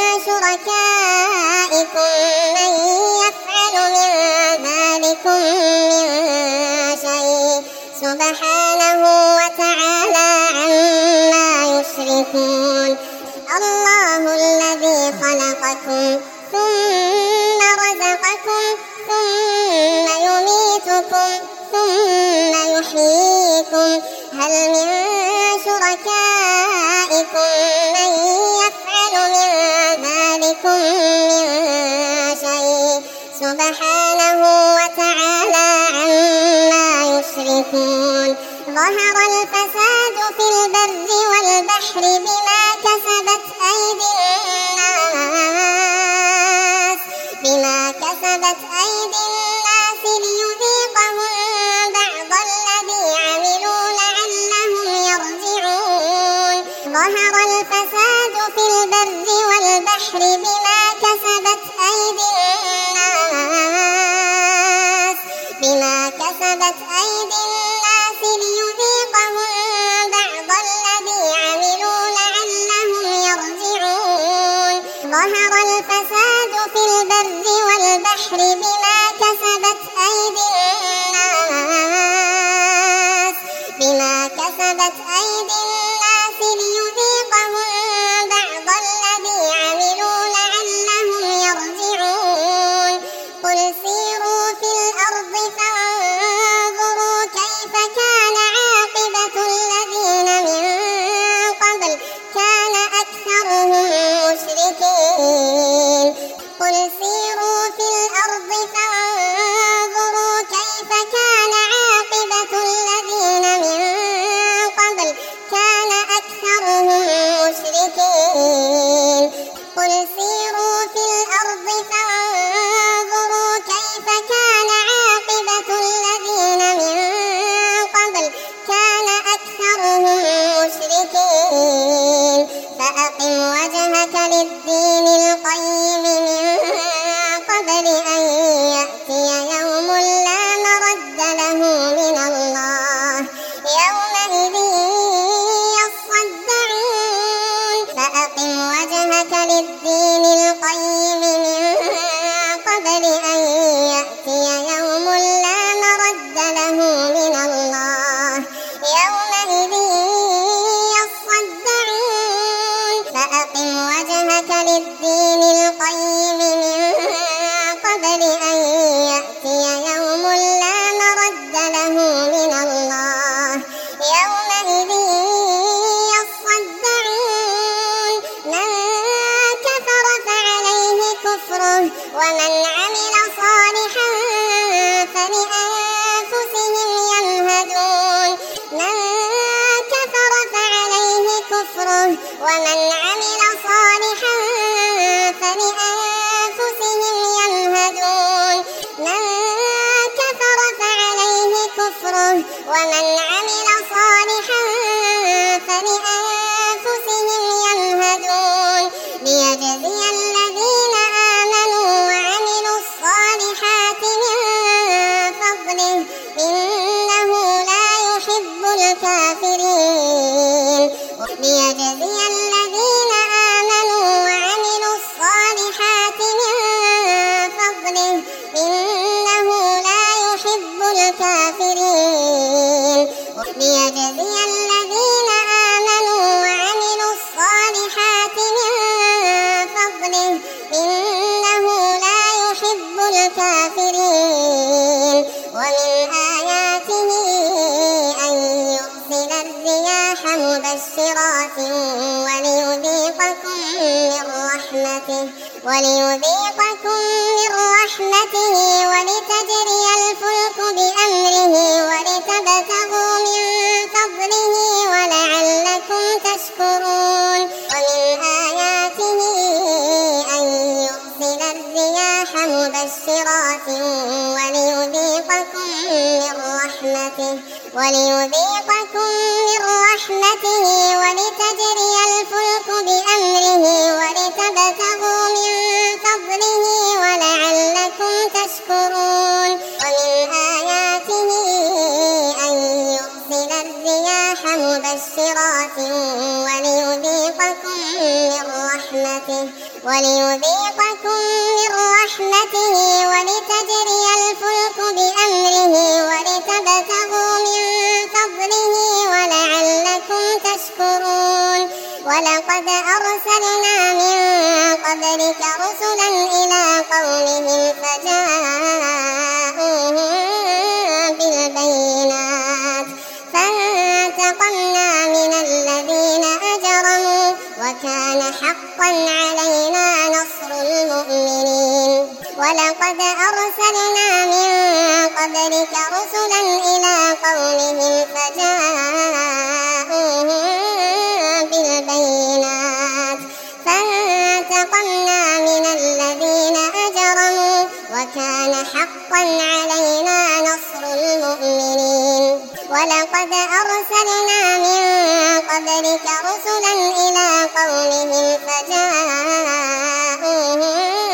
شركائكم من يفعل من ذلكم من شيء سبحانه وتعالى عما يشركون الله الذي خلقكم ثم رزقكم ثم يميتكم ثم يحييكم هل من شركائكم من يفعل من ذلكم من شيء سبحانه وتعالى عما يشركون ظهر الفساد في البر والبحر بما كسبت أيدي الناس ليذيقهم بعض الذي عملوا لعلهم يرجعون ظهر الفساد في البر والبحر بما كسبت أيدي الناس ليذيقهم بعض الذي عملوا لعلهم يرجعون ظهر الفساد في البر والبحر بما كسبت أيدي الناس ليذيقهم بعض الذي عملوا لعلهم يرجعون قل سيروا في الأرض فانظروا كيف كان عاقبة الذين من قبل كان أكثرهم مشركين قل سيروا في الأرض فانظروا كيف كان عاقبة الذين من قبل كان أكثرهم مشركين قل سيروا في الأرض فانظروا كيف كان عاقبة الذين من قبل كان أكثرهم مشركين فأقم وجهك للدين القيم من قبل أن يأتي يوم لا مرد له من الله يومئذ يصدعون فأقم وجهك للدين القيم من قبل أن يأتي يوم لا مرد له من الله يومئذ يصدعون فأقم وجهك للدين القيم من قبل أن يأتي يوم لا مرد له من الله يومئذ يصدعون من كفر فعليه كفره ومن عمل صالحا فلأنفسهم يمهدون من كفر فعليه كفره ومن عمل صالحا فلأنفسهم يمهدون من كفر فعليه كفره ومن عمل صالحا فلأنفسهم يمهدون ليجزي الذين آمنوا وعملوا الصالحات من فضله إنه لا يحب الكافرين ليجزي الذين آمنوا وعملوا الصالحات من فضله إنه لا يحب الكافرين ليجزي الذين آمنوا وعملوا الصالحات من فضله إنه لا يحب الكافرين ومن آياته أن يرسل الرياح مبشرات وليذيقكم من رحمته ولتجري الفلك بأمره ولتبتغوا من فضله ولعلكم تشكرون ومن آياته أن يرسل الرياح مبشرات وليذيقكم من رحمته ولتجري الفلك بأمره ولتبتغوا من فضله ولعلكم تشكرون ومن آياته أن يرسل الرياح مبشرات وليذيقكم من رحمته ولتجري الفلك بأمره ولتبتغوا من فضله ولعلكم تشكرون ولقد أرسلنا من قبلك رسلا إلى قومهم فجاءوهم بالبينات فانتقمنا من الذين أجرموا وكان حقا علينا نصر المؤمنين ولقد أرسلنا من قبلك رسلا إلى قومهم فجاءوهم بالبينات فانتقمنا من الذين أجرموا وكان حقا علينا نصر المؤمنين ولقد أرسلنا من قبلك رسلا إلى قومهم فجاءوهم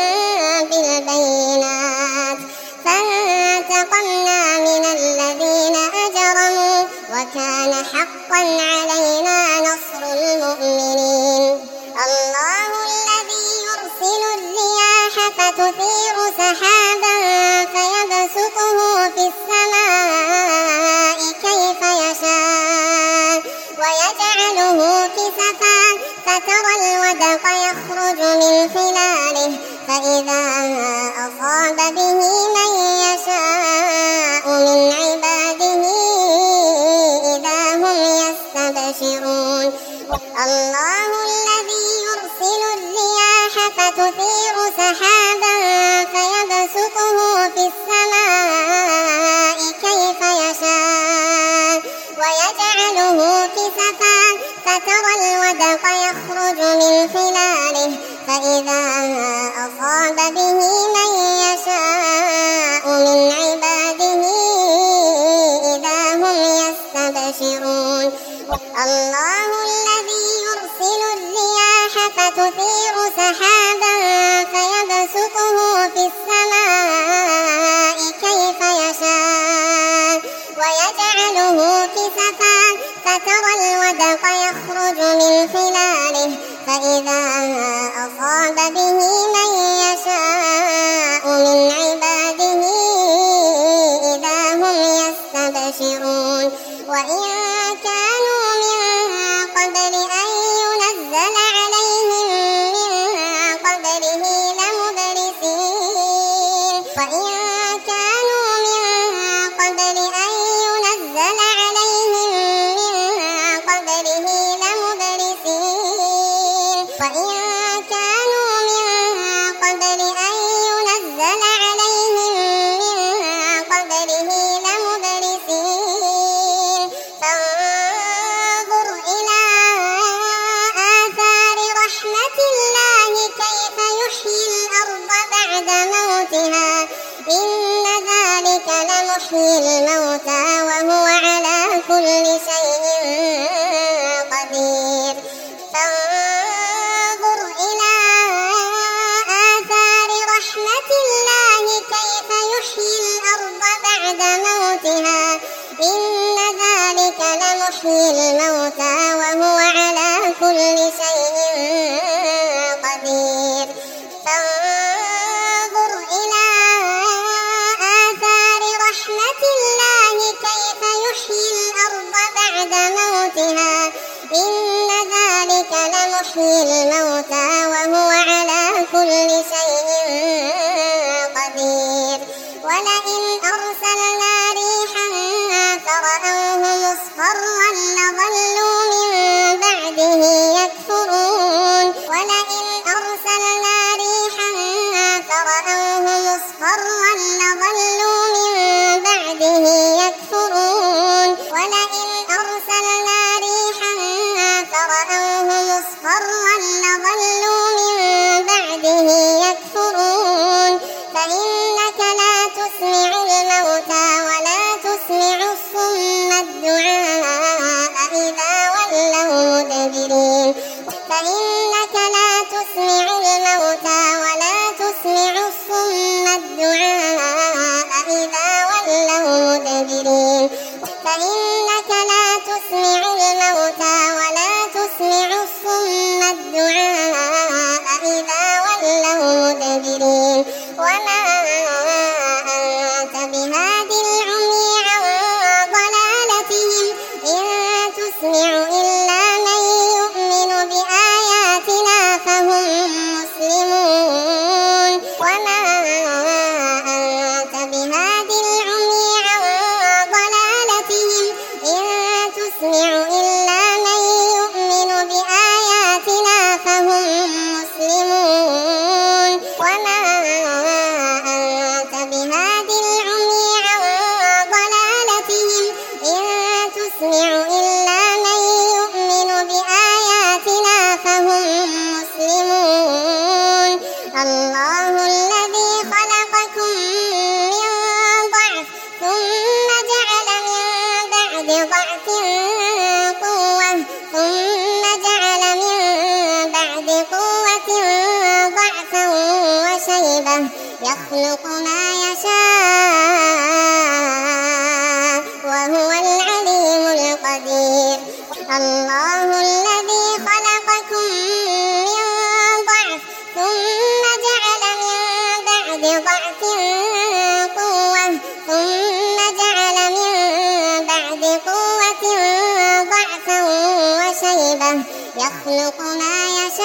بالبينات فانتقمنا من الذين أجرموا وكان حقا علينا نصر المؤمنين الله الذي يرسل الرياح فتثير سحابا فيبسطه في السماء كيف يشاء ويجعله كسفا فترى الودق يخرج من خلاله فإذا أصاب به من يشاء من عباده إذا هم يستبشرون الله الذي يرسل الرياح فتثير سحابا فيبسطه في السماء كيف يشاء ويجعله كسفا فترى الودق يخرج من خلاله فإذا أصاب به من يشاء من عباده إذا هم يستبشرون الله الذي يرسل الرياح فتثير سحابا فيبسطه في السماء كيف يشاء ويجعله كسفا فترى الودق يخرج من خلاله فإذا أصاب به من يشاء من عباده إذا هم يستبشرون وإن كانوا من قبل أن ينزل عليهم من قبله لمبلسين وإن كانوا من قبل أن ينزل عليهم من قبله لمبلسين وإن كانوا من قبل أن ينزل عليهم من قبله لمبلسين فانظر إلى آثار رحمة الله كيف يحيي الأرض بعد موتها إن ذلك لمحيي الموتى وهو على كل شيء قدير فانظر إلى آثار رحمة الله كيف يحيي الأرض بعد موتها إن ذلك لمحيي الموتى وهو على كل شيء قدير فانظر إلى آثار رحمة الله كيف يحيي الأرض بعد موتها إن ذلك لمحيي الموتى وهو على كل شيء قدير ولئن أرسلنا ريحا فرأوه مصفرا لظلوا من بعده يكفرون ولئن أرسلنا ريحا فرأوه مصفرا لظلوا من بعده يكفرون ولئن أرسلنا ريحا فرأوه مصفرا لظلوا من بعده يكفرون فإن وشيبة يخلق ما يشاء وهو العليم القدير. الله الذي خلقكم من ضعف ثم جعل من بعد ضعف قوة ثم جعل من بعد قوة ضعفا وشيبة يخلق ما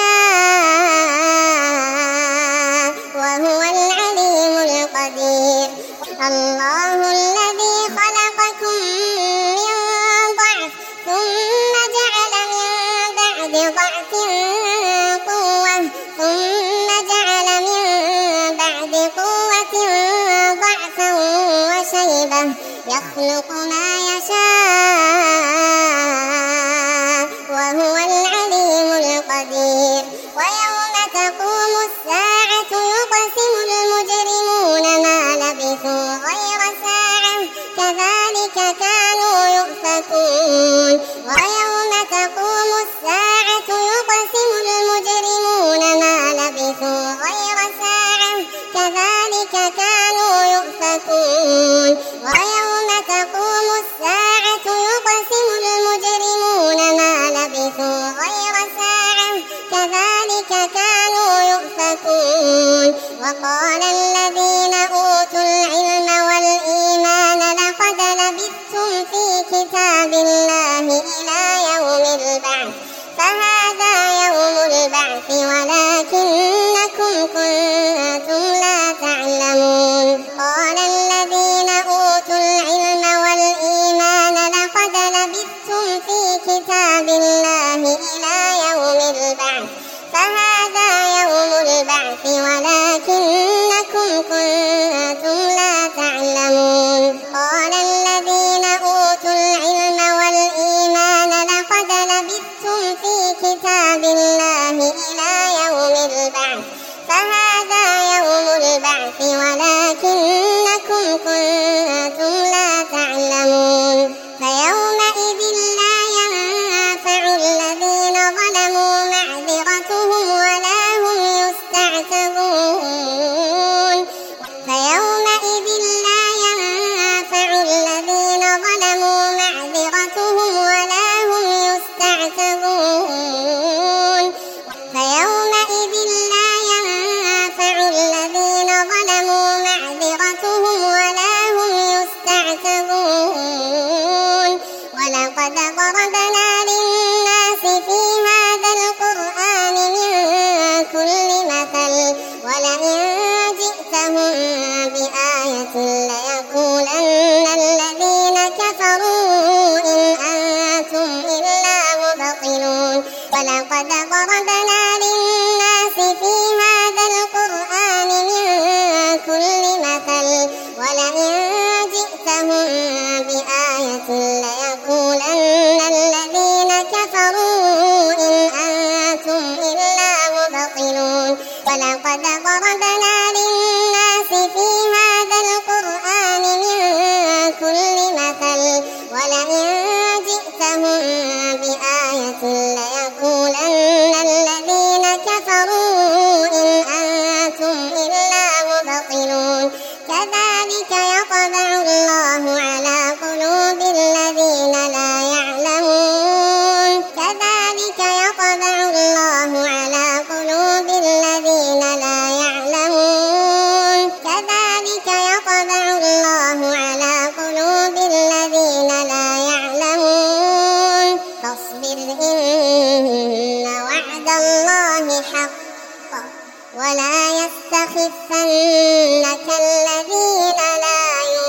يشاء وهو العليم القدير. الله الذي خلقكم من ضعف ثم جعل من بعد ضعف قوة ثم جعل من بعد قوة ضعفا وشيبة يخلق ما يشاء وهو العليم القدير. ويوم تقوم الساعة يقسم المجرمون ما لبثوا غير ساعة كذلك كانوا يؤفكون. ويوم تقوم الساعة يقسم المجرمون ما لبثوا غير ساعة كذلك كانوا يؤفكون. ويوم تقوم الساعة يقسم المجرمون ما لبثوا غير ساعة كذلك كانوا يؤفكون. وقال الذين أوتوا العلم والإيمان لقد لبثتم في كتاب الله إلى يوم البعث فهذا يوم البعث ولكنكم كنتم لا تعلمون. قال الذين أوتوا العلم والإيمان لقد لبثتم في كتاب الله إلى يوم البعث فهذا يوم البعث ولكنكم كنتم لا تعلمون. قال الذين أوتوا العلم والإيمان لقد لبثتم في كتاب الله إلى يوم البعث فهذا يوم البعث ولكنكم كنتم لا تعلمون. فيومئذ لا ينفع الذين ظلموا معذرتهم ولا هم يستعتبون. فيومئذ لا ينفع الذين ظلموا معذرتهم ولا هم يستعتبون. فيومئذ لا ينفع الذين ظلموا معذرتهم ولا هم يستعتبون. ولقد ضربنا للناس في هذا القرآن من كل مثل ولئن جئتهم بآية ليقولن الذين كفروا إن أنتم إلا مبطلون. ولقد ضربنا للناس في هذا القرآن من كل مثل ولئن جئتهم بآية ليقولن الذين كفروا إن أنتم إلا مبطلون. ولقد ضربنا للناس في هذا القرآن من كل مثل ولئن جئتهم بآية ليقولن الذين كفروا إن أنتم إلا مبطلون. كذلك يطبع الله على قلوب الذين لا يعلمون. كذلك يطبع الله على قلوب الذين لا يعلمون. كذلك يطبع الله على قلوب الذين لا يعلمون. فاصبر إن وعد الله حق ولا يستخفنك الذين لا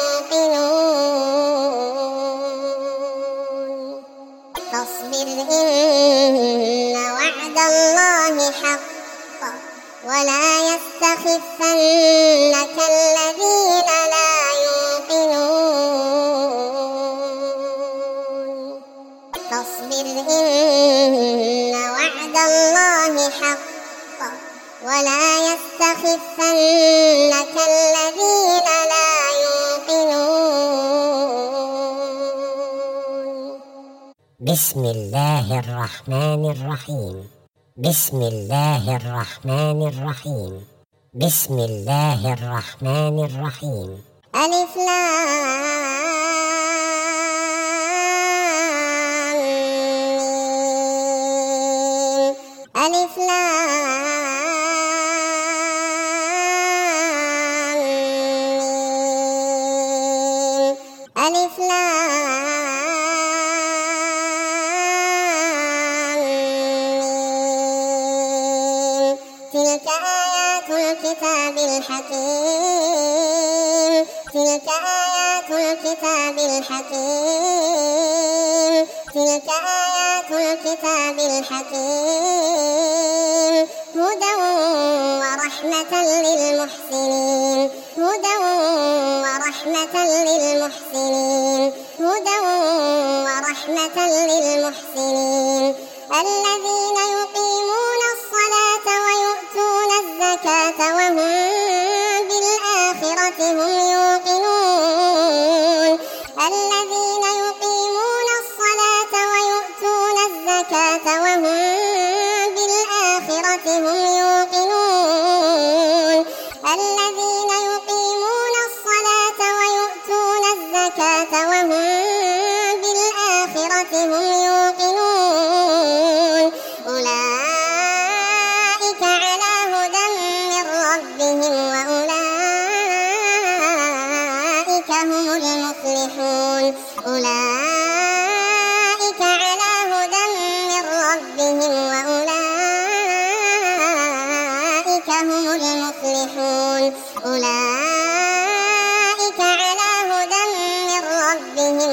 يوقنون. فاصبر إن وعد الله حق ولا يستخفنك الذين لا يوقنون. فاصبر إن وعد الله حق ولا يستخفنك الذين لا يوقنون.
بسم الله الرحمن الرحيم. بسم الله الرحمن الرحيم. بسم الله الرحمن الرحيم.
ألف لام ميم. ألف لام ميم. ألف لام ميم. تلك آيات الكتاب الحكيم. تلك آيات الكتاب الحكيم. تلك آيات الكتاب الحكيم. هدى ورحمة للمحسنين. هدى ورحمة للمحسنين. هدى ورحمة للمحسنين. الذين يقيمون الصلاة ويؤتون الزكاة وهم بالآخرة هم يوقنون. الذين يقيمون الصلاة ويؤتون الزكاة وهم بالآخرة هم يوقنون. الذين يقيمون الصلاة ويؤتون الزكاة وهم بالآخرة هم يوقنون. أولئك على هدى من ربهم وأولئك هم المفلحون. أولئك على هدى من ربهم وأولئك هم المفلحون. أولئك على هدى من ربهم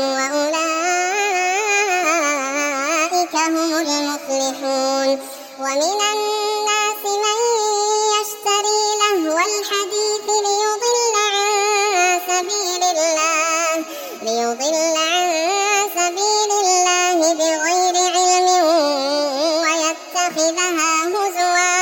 وأولئك هم المفلحون. ومن الناس من يشتري لهو الحديث ليضل عن سبيل الله بغير علم ويتخذها هزوا.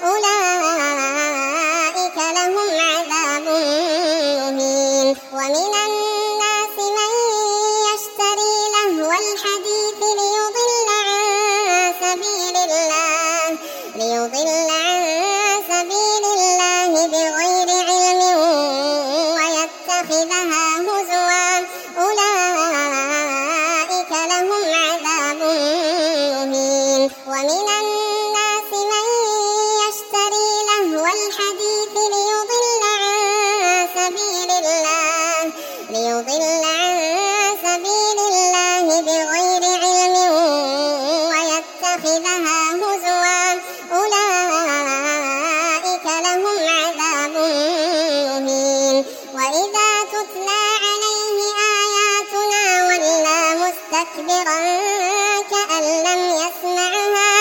أولئك لهم عذاب مهين. ومن الناس من يشتري لهو الحديث ليضل عن سبيل الله بغير علم ويتخذها هزوا. أولئك لهم عذاب مهين. ومن الناس من يشتري لهو الحديث ليضل عن سبيل الله بغير علم ويتخذها هزوا. أولئك لهم عذاب مهين. وإذا تتلى عليه آياتنا ولى مستكبرا كأن لم يسمعها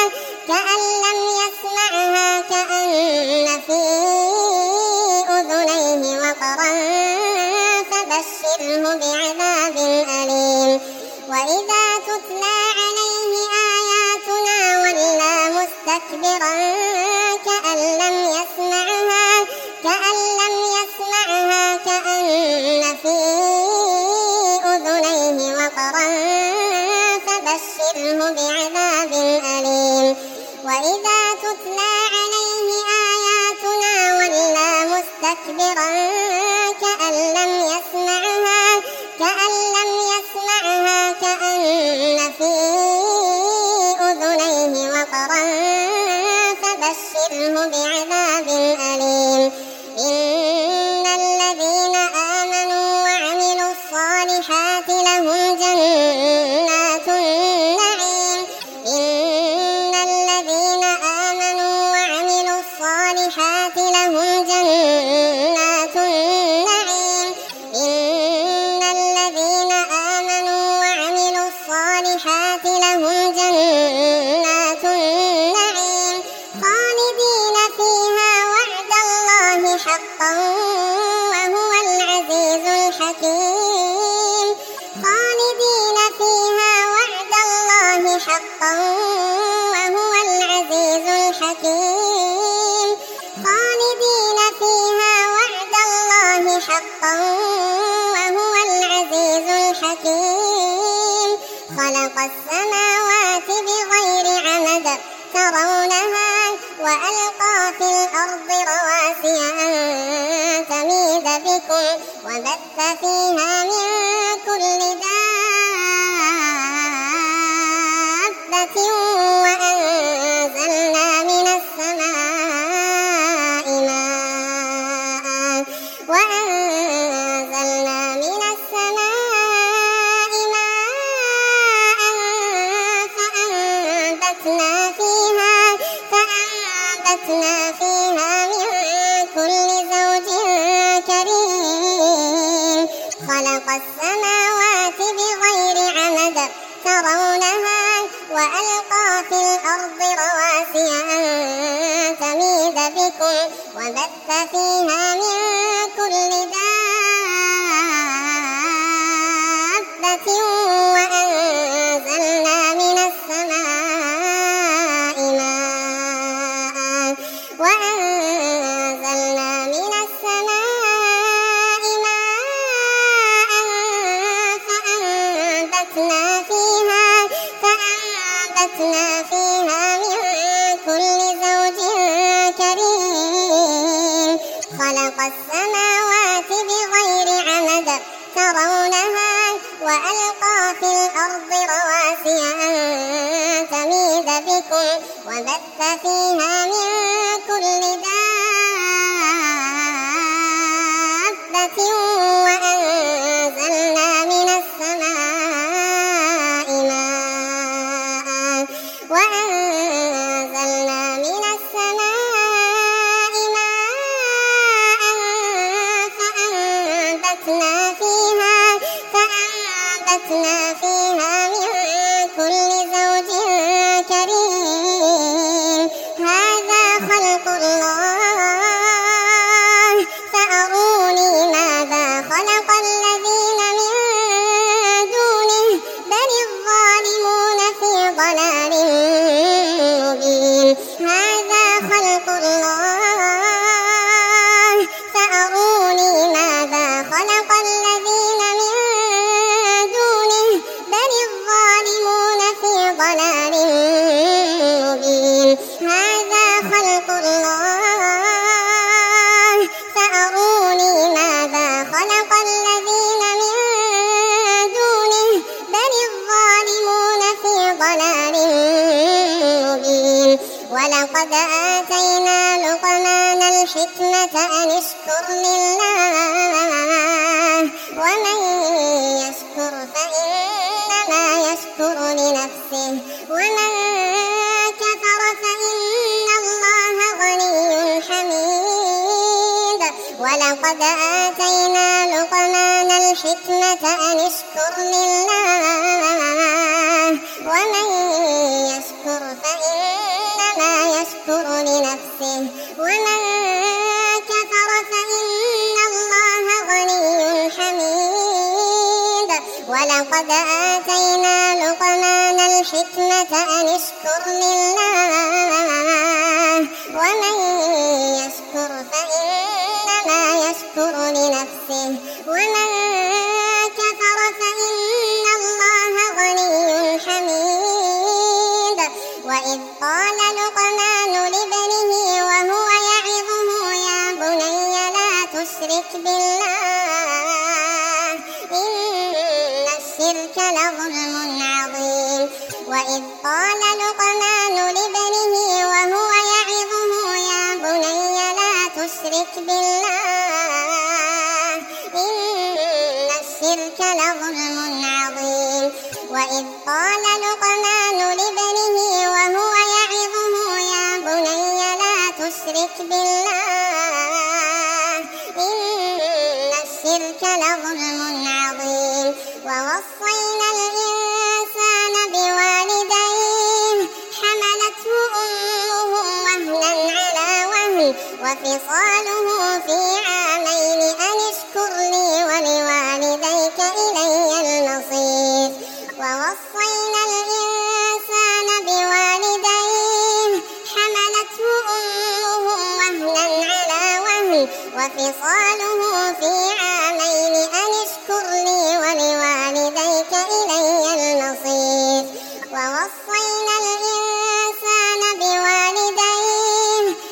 كأن في أذنيه وقرا فبشره بعذاب أليم. وإذا تتلى عليه آياتنا ولى مستكبرا كأن لم يسمعها كأن في أذنيه وقرا فبشره بعذاب أليم. وإذا تتلى عليه آياتنا ولى مستكبرا كأن لم يسمعها كأن في أذنيه وقرا فبشره بعذاب أليم. إن الذين آمنوا وعملوا الصالحات لهم جنات النعيم. إن الذين آمنوا وعملوا الصالحات لهم جنات النعيم. إن الذين آمنوا وعملوا الصالحات لهم جنات النعيم خالدين فيها وعد الله حقا وهو العزيز الحكيم. خالدين فيها وعد الله حقا وهو العزيز الحكيم. خالدين فيها وعد الله حقا وهو العزيز الحكيم. خلق السماوات بغير عمد ترونها وألقى في الأرض رواسي أن تميد بكم وبث فيها من كل دابة وأنزلنا من السماء ماء فأنبتنا فيها من كل زوج كريم خلق السماوات بغير عمد ترونها وألقى في الأرض رواسي أن تميد بكم وبث فيها من كل دابة وأنزلنا من السماء ماء فأنبتنا فيها من كل زوج كريم خلق السماوات بغير عمد ترونها وألقى في الأرض رواسي أن تميد بكم وبث فيها من كل دابة وأنزلنا من السماء ماء فأنبتنا فيها من كل زوج كريم هذا خلق الله فأروني ماذا خلق الذين من دونه بل الظالمون في ضلال مبين هذا خلق الله فأروني ماذا خلق الذين من دونه بل الظالمون في ضلال مبين هذا خلق الله فأروني ماذا خلق الذين من دونه بل الظالمون في ضلال مبين ولقد آتينا لقمان الحكمة أن اشكر لله ومن يشكر فإنما يشكر لنفسه ومن كفر فإن الله غني حميد ولقد آتينا لقمان الحكمة أن اشكر لله ومن يشكر فإنما يشكر لنفسه ومن كفر فإن الله غني حميد ولقد آتينا لقمان الحكمة أن اشكر لله ومن يشكر فإنما يشكر لنفسه ومن كفر فإن الله غني حميد وإذ قال لقمان لابنه وهو يعظه يا بني لا تشرك بالله إن الشرك لظلم عظيم وإذ قال لقمان لابنه وهو يعظه يا بني لا تشرك بالله إن الشرك لظلم عظيم وإذ قال لقمان لابنه وهو يعظه يا بني لا تشرك بالله إن الشرك لظلم عظيم ووصينا الإنسان بوالديه حملته أمه وهنا على وهن وفصاله في عامين أن اشكر لي ولوالديك إلي المصير ووصينا الإنسان بوالديه حملته أمه وهنا على وهن وفصاله في عامين أن اشكر لي ولوالديك إلي المصير ووصينا الإنسان بوالديه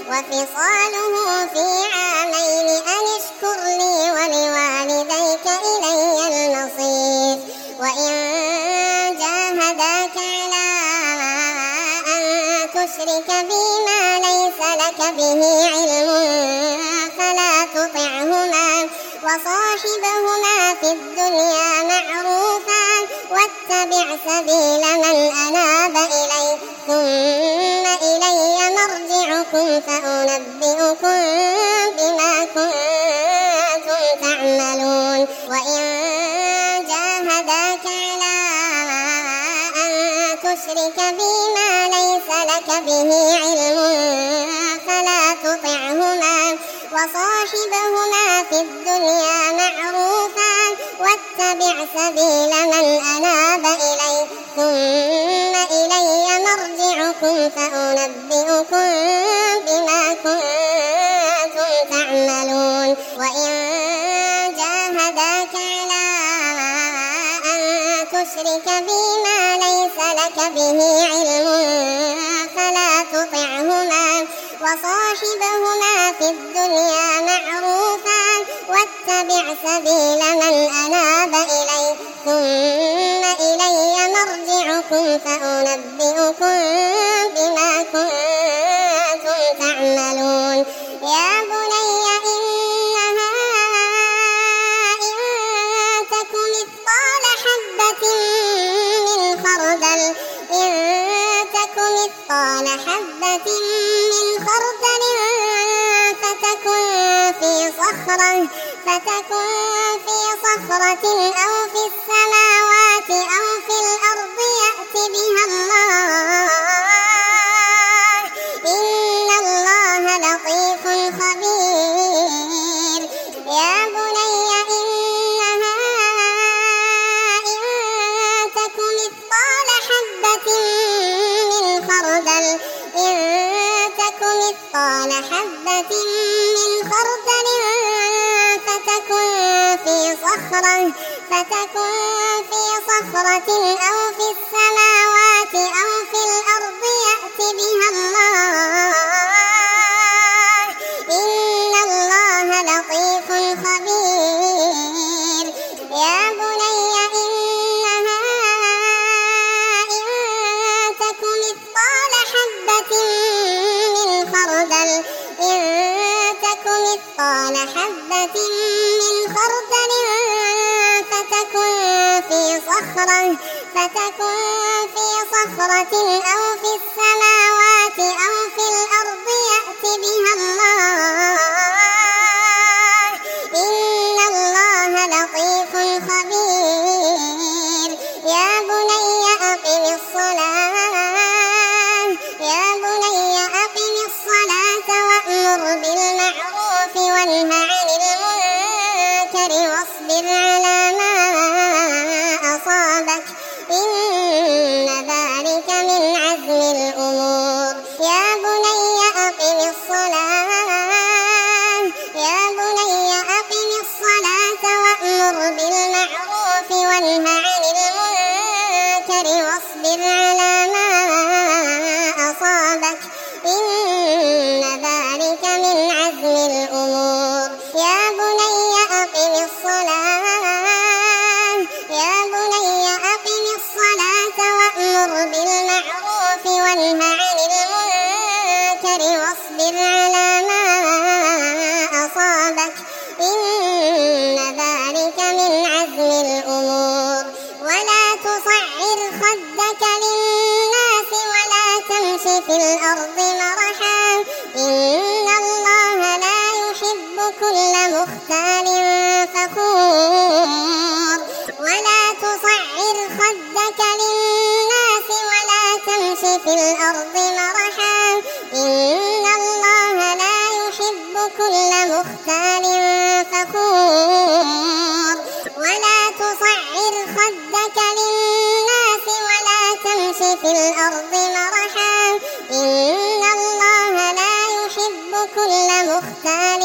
وفصاله في عامين أن اشكر لي ولوالديك إلي المصير وإن جاهداك على أن تشرك بي ما ليس لك به علم فلا تطعهما وصاحبهما في الدنيا معروفا واتبع سبيل من أناب إلي ثم إلي مرجعكم فأنبئكم بما كنتم تعملون وإن جاهداك على أن تشرك بي ما ليس لك به علم فلا تطعهما وصاحبهما في الدنيا معروفا واتبع سبيل من أناب إلي ثم إلي مرجعكم فأنبئكم بما كنتم تعملون وإن جاهداك على أن تشرك بي ما ليس لك به علم فلا تطعهما وصاحبهما في الدنيا معروفا واتبع سبيل من أناب إلي ثم إلي مرجعكم فأنبئكم بما كنتم تعملون يا بني إنها إن تك مثقال حبة من خردل فتكن في صخرة أو في السماوات أو في الأرض يأت بها الله إن الله لطيف خبير يا بني إنها إن تك مثقال حبة من خردل فتكن في صخرة أو في السماوات أو في الأرض يأت بها الله إن الله لطيف خبير يا بني إنها إن تك مثقال حبة من خردل فتكن في صخرة أو في السماوات أو في الأرض يأت بها الله إن الله لطيف خبير يا بني أقم الصلاة وأمر بالمعروف وانه عن المنكر واصبر على ما أصابك إن ذلك من عزم الأمور يا بني أقم الصلاة وأمر بالمعروف وانه عن المنكر واصبر على ما أصابك إن ذلك من عزم الأمور يا بني أقم الصلاة وأمر بالمعروف وانه عن المنكر واصبر على ما أصابك إن ذلك من عزم الأمور ولا تصعر خدك للناس ولا تمش في الأرض مرحا إن الله لا يحب كل مختال فخور ولا تصعر خدك للناس ولا تمش في الأرض مرحا إن الله لا يحب كل مختال فخور ولا تصعر خدك للناس ولا تمش في الأرض مرحا إن الله لا يحب كل مختال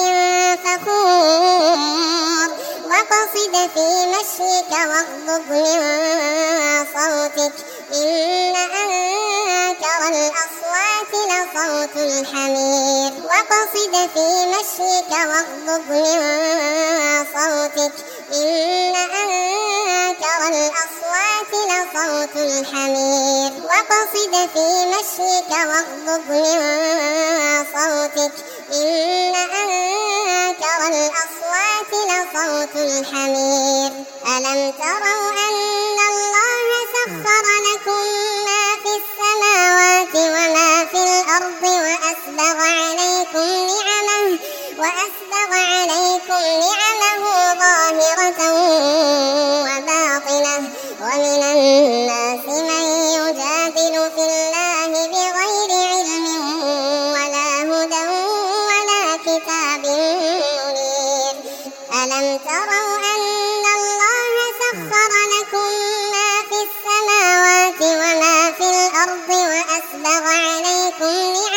فخور وقصد في مشيك واغضض من صوتك إن أنكر الأصوات لصوت الحمير واقصد في مشيك واغضض من صوتك إن أنكر الأصوات لصوت الحمير واقصد في مشيك واغضض من صوتك إن أنكر الأصوات لصوت الحمير ألم تروا أن الله سخر لكم ما في السماوات وما في الأرض وأسبغ عليكم نعمه ظاهرة وباطنة ومن الناس من يجادل في الله بغير علم ولا هدى ولا كتاب منير ألم تروا أن الله سخر لكم ما في السماوات وما في الأرض وأسبغ عليكم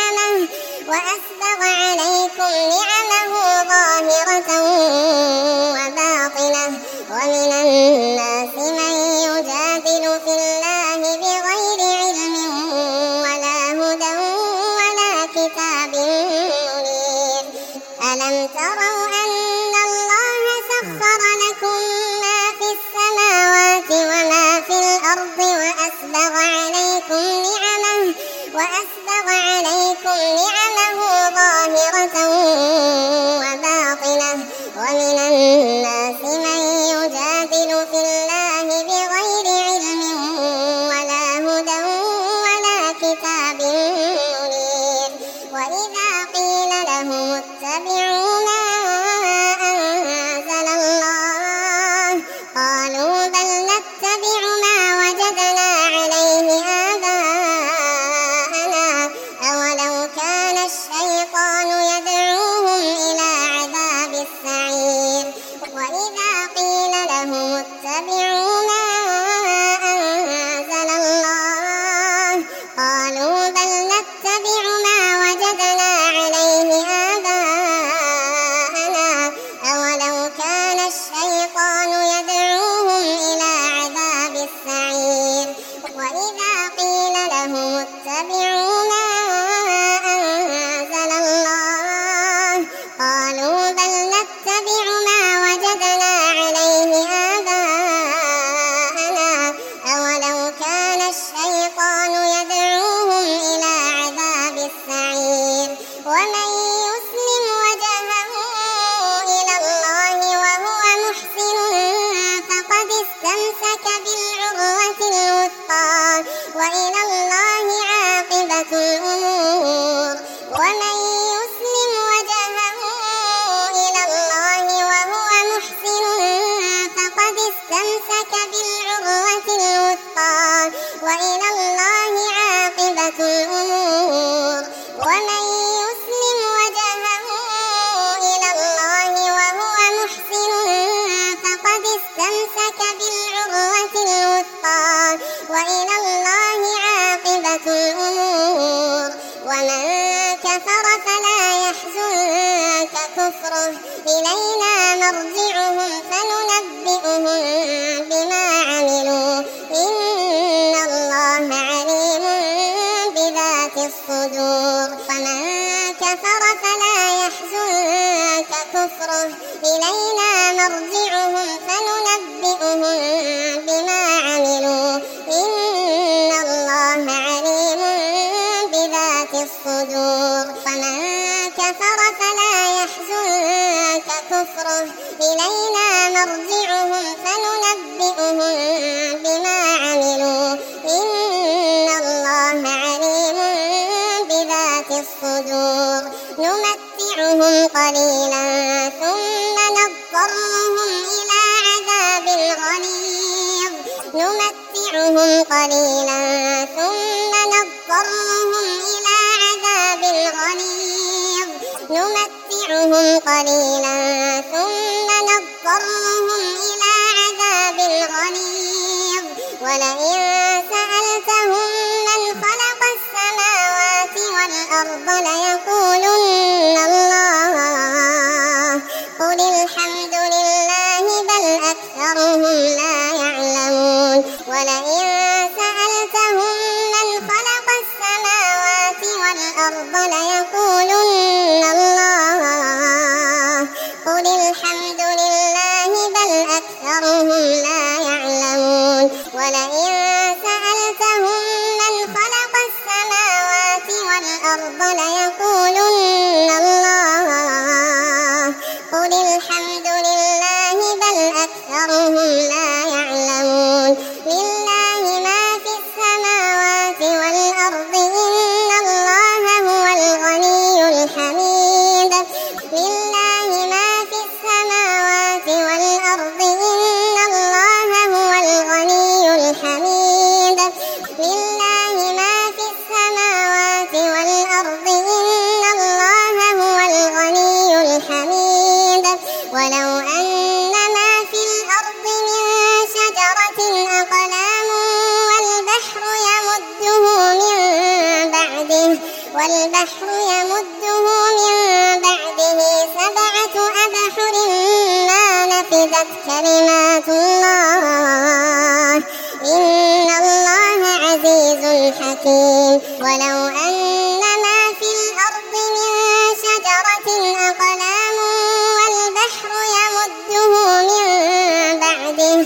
نعمه ظاهرة وباطنة ومن الناس من يجادل في الله بغير علم ولا هدى ولا كتاب منير ألم تروا أن الله سخر لكم ما في السماوات وما في الأرض وأسبغ عليكم نعمه ظاهرة وباطنة ومن الناس من يجادل في الله بغير علم ولا هدى ولا كتاب منير وإذا قيل لهم اتبعوا ما أنزل الله قالوا بل نتبع ما وجدنا عليه آباءنا أولو كان الشيطان يدعوهم إلى عذاب السعير وإذا قيل لهم اتبعوا ما أنزل الله قالوا بل نتبع ما وجدنا عليه آباءنا أولو كان الشيطان يدعوهم إلى عذاب السعير وإذا قيل لهم اتبعوا ما أنزل الله قالوا بل نتبع ما وجدنا عليه آباءنا أولو كان الشيطان يدعوهم إلى عذاب السعير ومن يسلم وجهه إلى الله وهو محسن فقد استمسك بالعروة الوثقى وإلى الله عاقبة الأمور ومن يسلم وجهه إلى الله وهو محسن فقد استمسك بالعروة الوثقى وإلى الله عاقبة الأمور ومن يسلم وجهه إلى الله وهو محسن فقد استمسك بالعروة الوثقى وإلى الله عاقبة الأمور ومن كفر فلا يحزنك كفره إلينا مرجعهم فننبئهم بما عملوا إن الله عليم بذات الصدور ومن كفر فلا يحزنك كفره إلينا مرجعهم فننبئهم بما عملوا إن الله عليم بذات الصدور ومن كفر فلا يحزنك كفره إلينا مرجعهم فننبئهم بما عملوا إن الله عليم بذات الصدور نمتعهم قليلا ثم نضطرهم إلى عذاب غليظ نمتعهم قليلا ثم نضطرهم إلى عذاب غليظ نمتعهم قليلا ثم نضطرهم إلى عذاب غليظ ولئن سألتهم من خلق السماوات والأرض ليقولن الله قل الحمد لله بل أكثرهم لا يعلمون ولئن سألتهم ليقولن الله قل الحمد لله بل أكثرهم لا يعلمون ولئن سألتهم من خلق السماوات والأرض ليقولن الله قل الحمد لله بل أكثرهم لا يعلمون لله ما في السماوات والأرض إن الله هو الغني الحميد لله ما في السماوات والأرض إن الله هو الغني الحميد لله ما في السماوات والأرض إن الله هو الغني الحميد ولو أن ما في الأرض من شجرة أقلام والبحر يمده من بعده 7 أبحر ما نفدت كلمات الله إن الله عزيز حكيم ولو أن ما في الأرض من شجرة أقلام والبحر يمده من بعده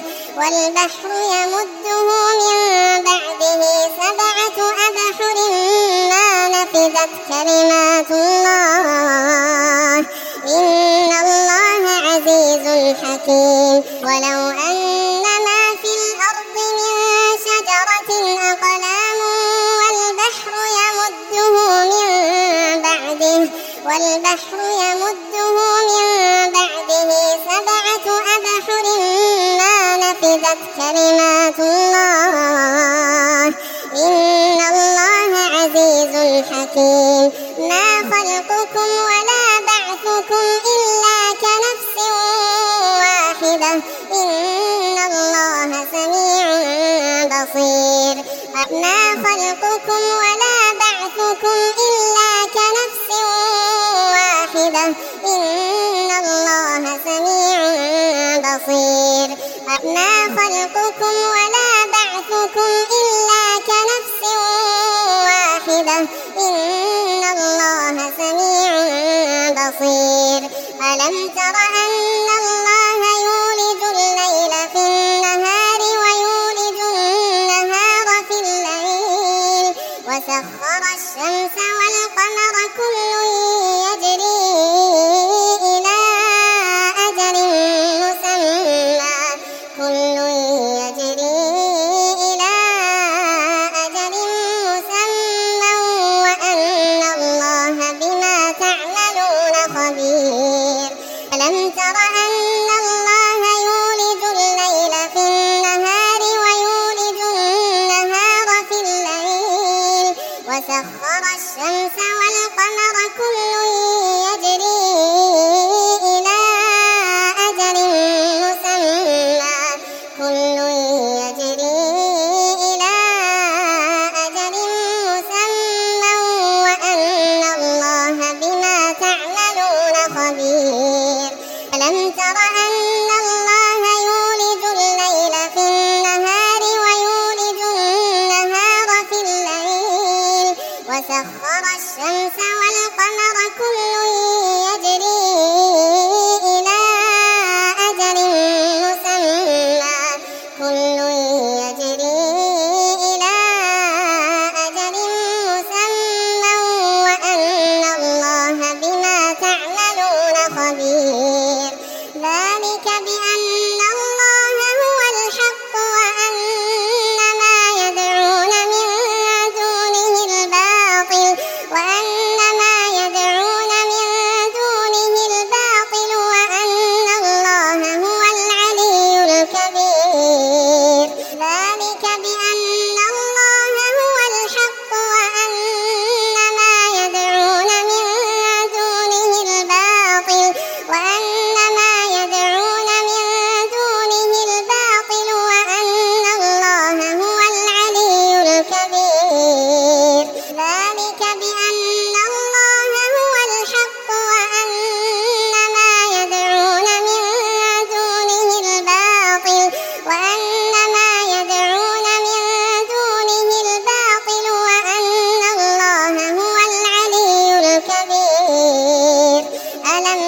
7 أبحر ما نفدت كلمات الله إن الله عزيز حكيم ولو أن ما في الأرض من شجرة أقلام والبحر يمده من بعده 7 أبحر ما نفدت كلمات الله إن الله عزيز حكيم ما خلقكم ولا بعثكم إلا كنفس واحدة إن الله سميع بصير ما خلقكم ولا بعثكم إلا كنفس واحدة إن الله سميع بصير ما خلقكم ولا بعثكم إلا كنفس واحدة إن الله سميع بصير ألم تر أن الله يولج الليل في النهار ويولج النهار في الليل وسخر الشمس والقمر كل يجري إلى أجل مسمى وأن الله بما تعملون خبير ألم تر أن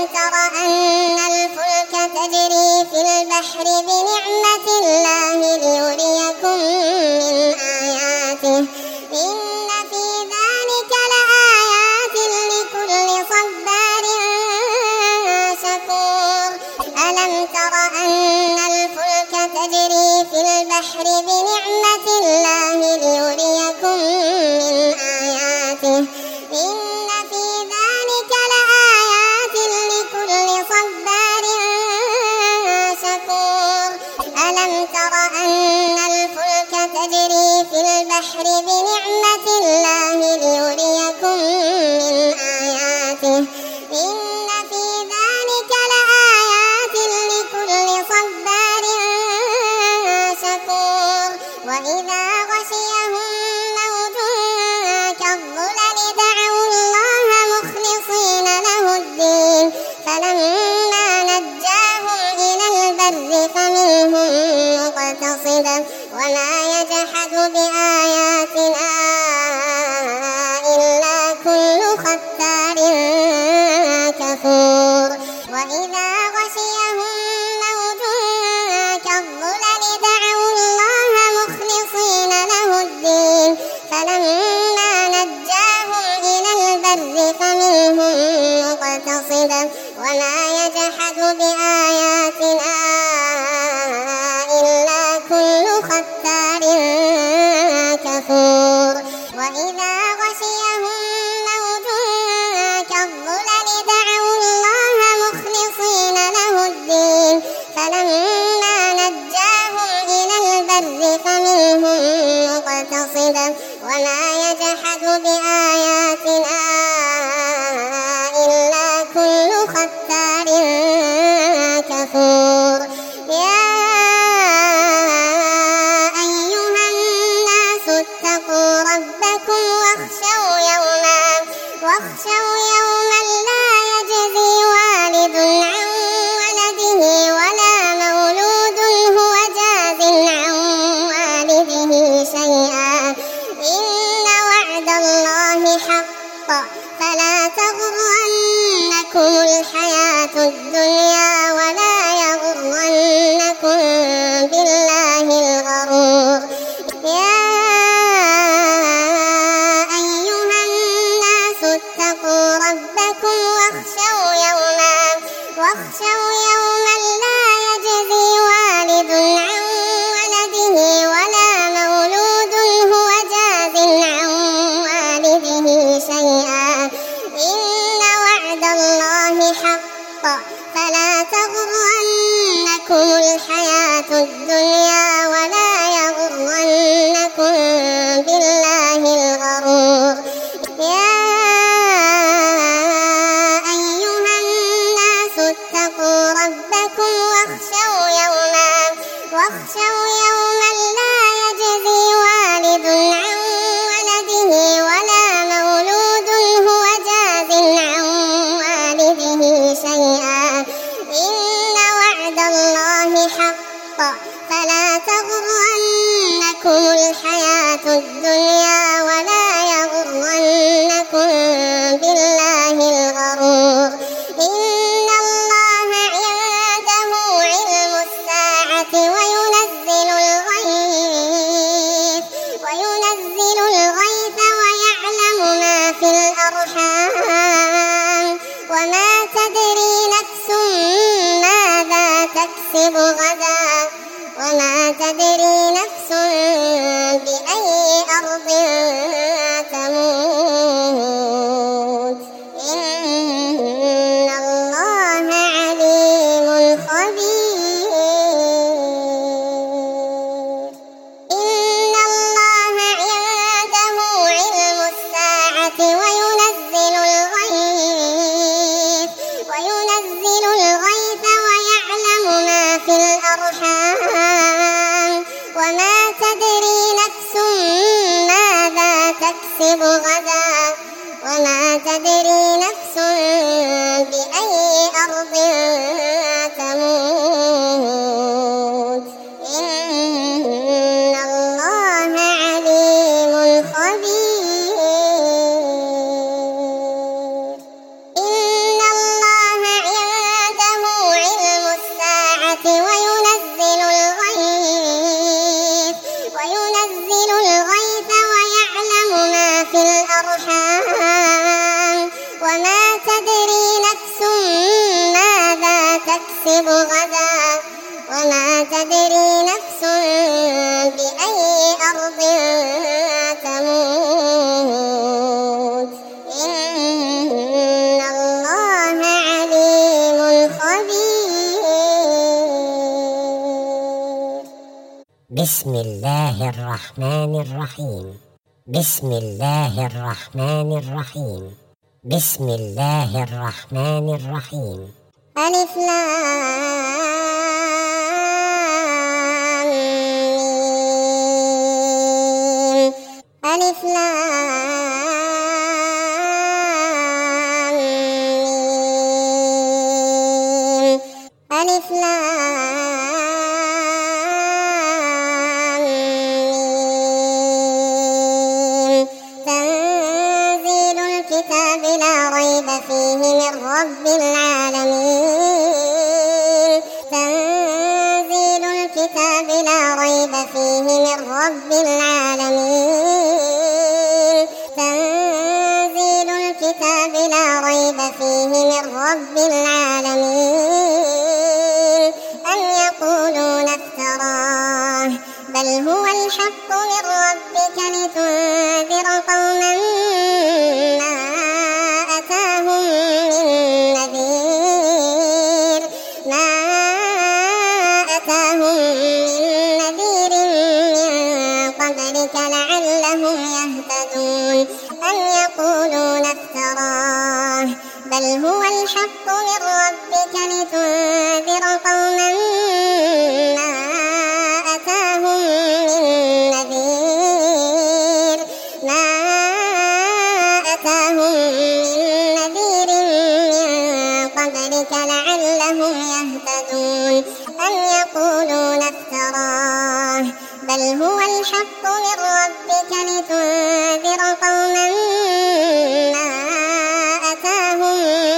تر أن الفلك تجري في البحر بنعمة الله ليريكم من آياته إن في ذلك لآيات لكل صبار شكور ألم تر أن الفلك تجري في البحر بنعمة الله ليريكم من آياته إن في ذلك لآيات لكل صبار شكور ألم تر أن الفلك تجري في البحر بنعمة الله ليريكم من آياته إن في ذلك لآيات لكل صبار شكور وإذا غشيهم موج كالظلل دعوا الله مخلصين له الدين فلما نجاهم إلى البر فمنهم مقتصد وما يجحد بآياتنا إلا كل ختار كفور وإذا غشيهم موج كالظلل دعوا الله مخلصين له الدين فلما نجاهم إلى البر فمنهم مقتصد وما يجحد بآياتنا إلا كل ختار كفور وإذا غشيهم موج كالظلل دعوا الله مخلصين له الدين فلما نجاهم إلى البر فمنهم مقتصد وما يجحد بآياتنا إلا كل ختار كفور يا أيها الناس اتقوا ربكم واخشوا يوما لا يجزي والد عن ولده ولا مولود هو جاز عن والده شيئا إن وعد الله حق فلا تغرنكم الحياة الدنيا ولا يغرنكم بالله الغرور يا أيها الناس اتقوا ربكم واخشوا يوما لا يجزي والد عن ولده ولا مولود هو جاز عن والده شيئا إن وعد الله حق فلا تغرنكم الحياة الدنيا ولا يغرنكم بالله الغرور يا أيها الناس اتقوا ربكم واخشوا يوما لا يجزي والد عن ولده ولا مولود هو جاز عن والده شيئا إن وعد الله حق فلا تغرنكم الحياة الدنيا ولا يغرنكم بالله الغرور إن الله عنده علم الساعة وينزل الغيث ويعلم ما في الأرحام وما تدري نفس ماذا تكسب غدا وما تدري نفس بأي أرض تموت إن الله عليم خبير إن الله عنده علم الساعة وينزل الغيث ويعلم ما في الأرحام وما تدري نفس ماذا تكسب غدا وما تدري نفس بأي أرض تموت إن الله عليم خبير إن الله تدري نفس ماذا تكسب غدا وما تدري نفس بأي أرض تموت إن الله عليم خبير.
بسم الله الرحمن الرحيم. بسم الله الرحمن الرحيم. بسم الله الرحمن الرحيم.
ألف لام ميم. ألف لام ميم. ألف لام ميم. تنزيل الكتاب لا ريب فيه من رب العالمين. تنزيل الكتاب لا ريب فيه من رب العالمين. تنزيل الكتاب لا ريب فيه من رب العالمين. أم يقولون افتراه بل هو الحق من ربك لتنذر قوما ما أتاهم من نذير من قبلك لعلهم يهتدون. أم يقولون افتراه بل هو الحق من ربك لتنذر قوما ما أتاهم من نذير من قبلك لعلهم يهتدون. أم يقولون افتراه بل هو الحق من ربك لتنذر قوما ما أتاهم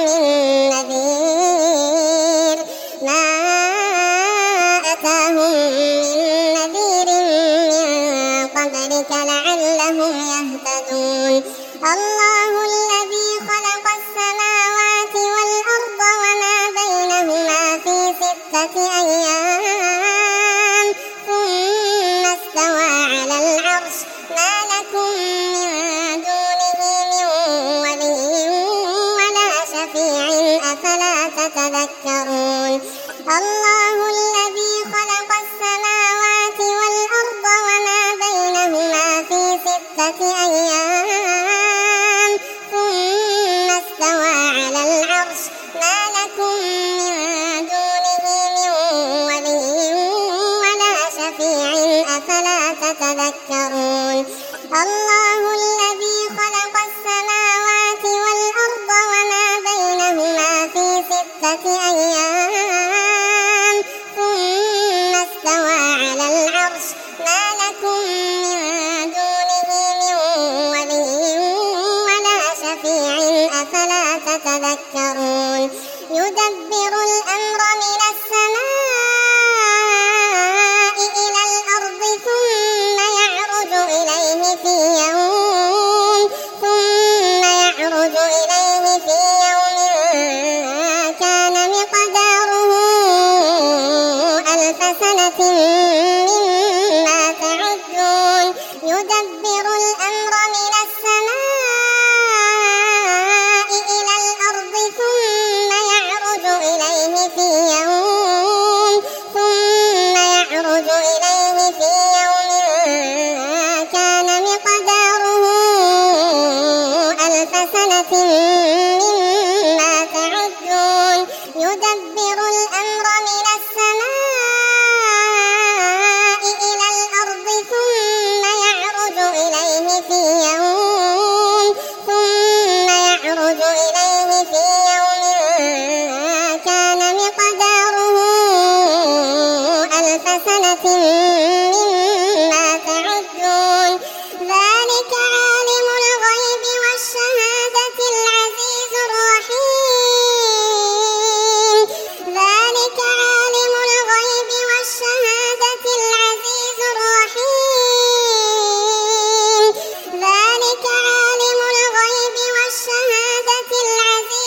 من نذير من قبلك لعلهم يهتدون. الله الذي خلق السماوات والأرض وما بينهما في 6 أيام ثم استوى على العرش ما لكم من دونه من ولي ولا شفيع أفلا تتذكرون. الله الذي خلق السماوات والأرض وما بينهما في 6 أيام ثم استوى على العرش ما لكم من دونه من ولي ولا شفيع أفلا تتذكرون. الله الذي خلق السماوات والأرض وما بينهما في 6 أيام ثم استوى على العرش ما لكم من دونه من ولي ولا شفيع أفلا تتذكرون. يدبر الأمر من السماء إلى الأرض ثم يعرج إليه في يوم كان مقداره 1000 سنة مما تعدون. يدبر الأمر من السماء إلى الأرض ثم يعرج إليه في يوم كان مقداره 1000 سنة مما تعدون. يدبر الأمر من السماء إلى الأرض ثم يعرج إليه في يوم كان مقداره 1000 سنة مما تعدون. ذلك عالم الغيب والشهادة العزيز الرحيم. ذلك عالم الغيب والشهادة العزيز الرحيم. ذلك عالم الغيب والشهادة العزيز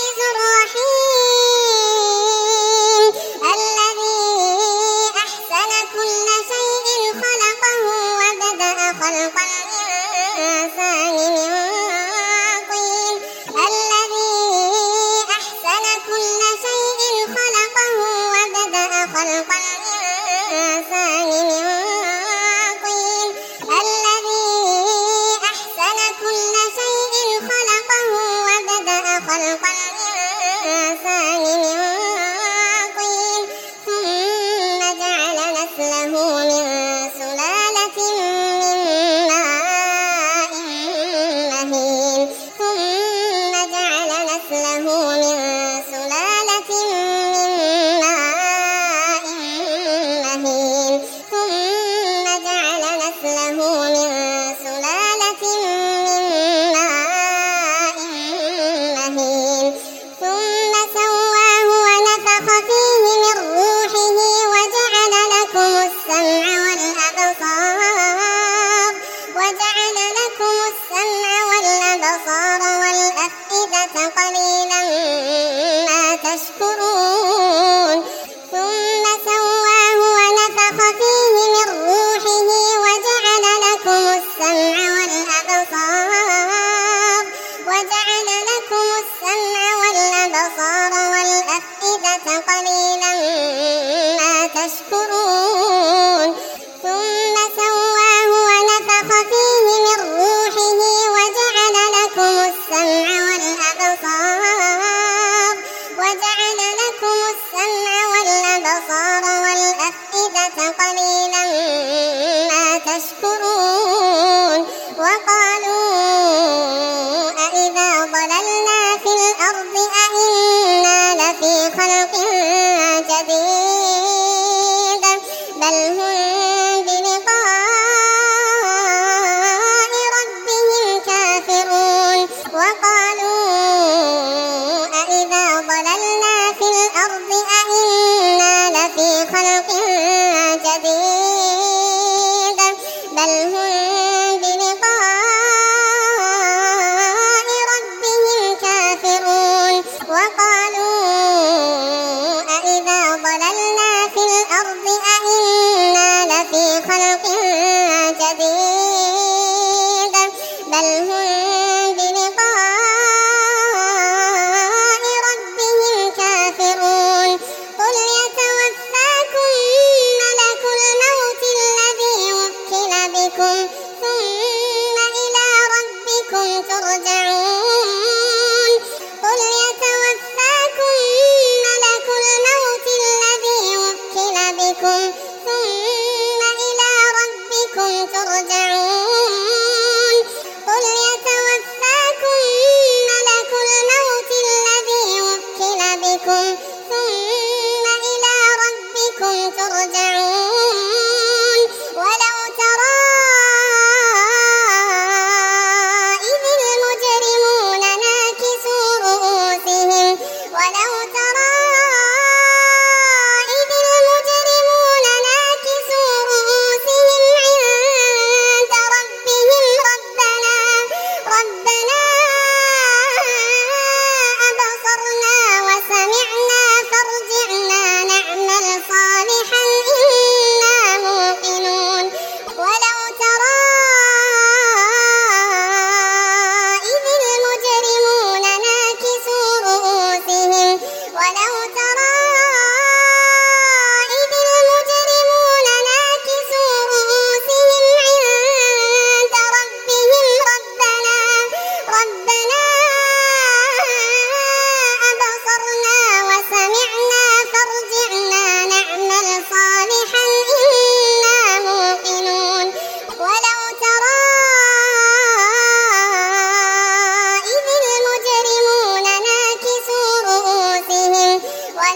والأفئدة قليلا ما تشكرون ثم سواه ونفخ فيه من روحه وجعل لكم السمع والأبصار والأفئدة قليلا ما تشكرون وقالوا أإذا ضللنا في الأرض أإنا لفي خلق جديد بل هم بلقاء ربهم كافرون وقالوا أإذا ضللنا في الأرض أإنا لفي خلق جديد بل هم بلقاء ربهم كافرون وقالوا أإذا ضللنا في الأرض أإنا لفي خلق جديد بل هم بلقاء ربهم كافرون قل يتوفاكم ملك الموت الذي وكل بكم ثم إلى ربكم ترجعون قل يتوفاكم ملك الموت الذي وكل بكم ثم إلى ربكم ترجعون قل يتوفاكم ملك الموت الذي وكل بكم ثم إلى ربكم ترجعون ولو ترى إذ المجرمون ناكسوا رؤوسهم عند ربهم ربنا أبصرنا وسمعنا فارجعنا نعمل صالحا إنا موقنون ولو ترى إذ المجرمون ناكسوا رؤوسهم عند ربهم ربنا أبصرنا وسمعنا فارجعنا نعمل صالحا إنا موقنون ولو ترى إذ المجرمون ناكسوا رؤوسهم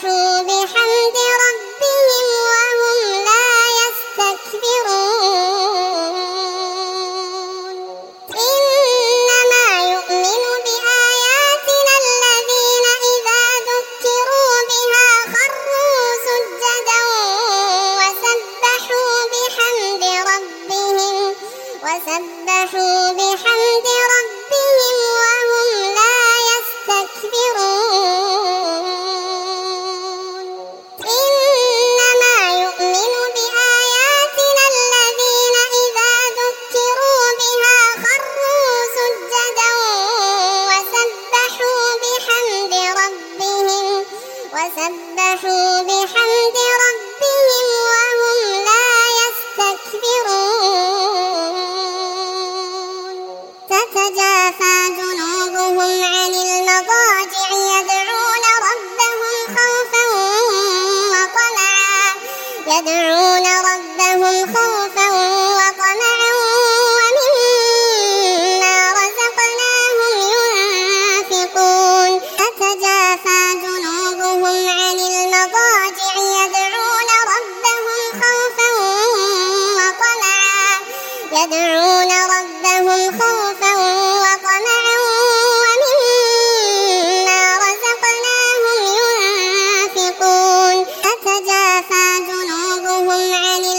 وسبحوا بحمد ربهم وهم لا يستكبرون إنما يؤمن بآياتنا الذين إذا ذكروا بها خروا سجدا وسبحوا بحمد ربهم وهم لا يستكبرون إنما يؤمن بآياتنا الذين إذا ذكروا بها خروا سجدا وسبحوا بحمد ربهم وهم لا يستكبرون تتجافى جنوبهم عن المضاجع يدعون ربهم خوفا وطمعا ومما رزقناهم ينفقون تتجافى جنوبهم عن المضاجع يدعون ربهم خوفا وطمعا ومما رزقناهم ينفقون تتجافى جنوبهم عن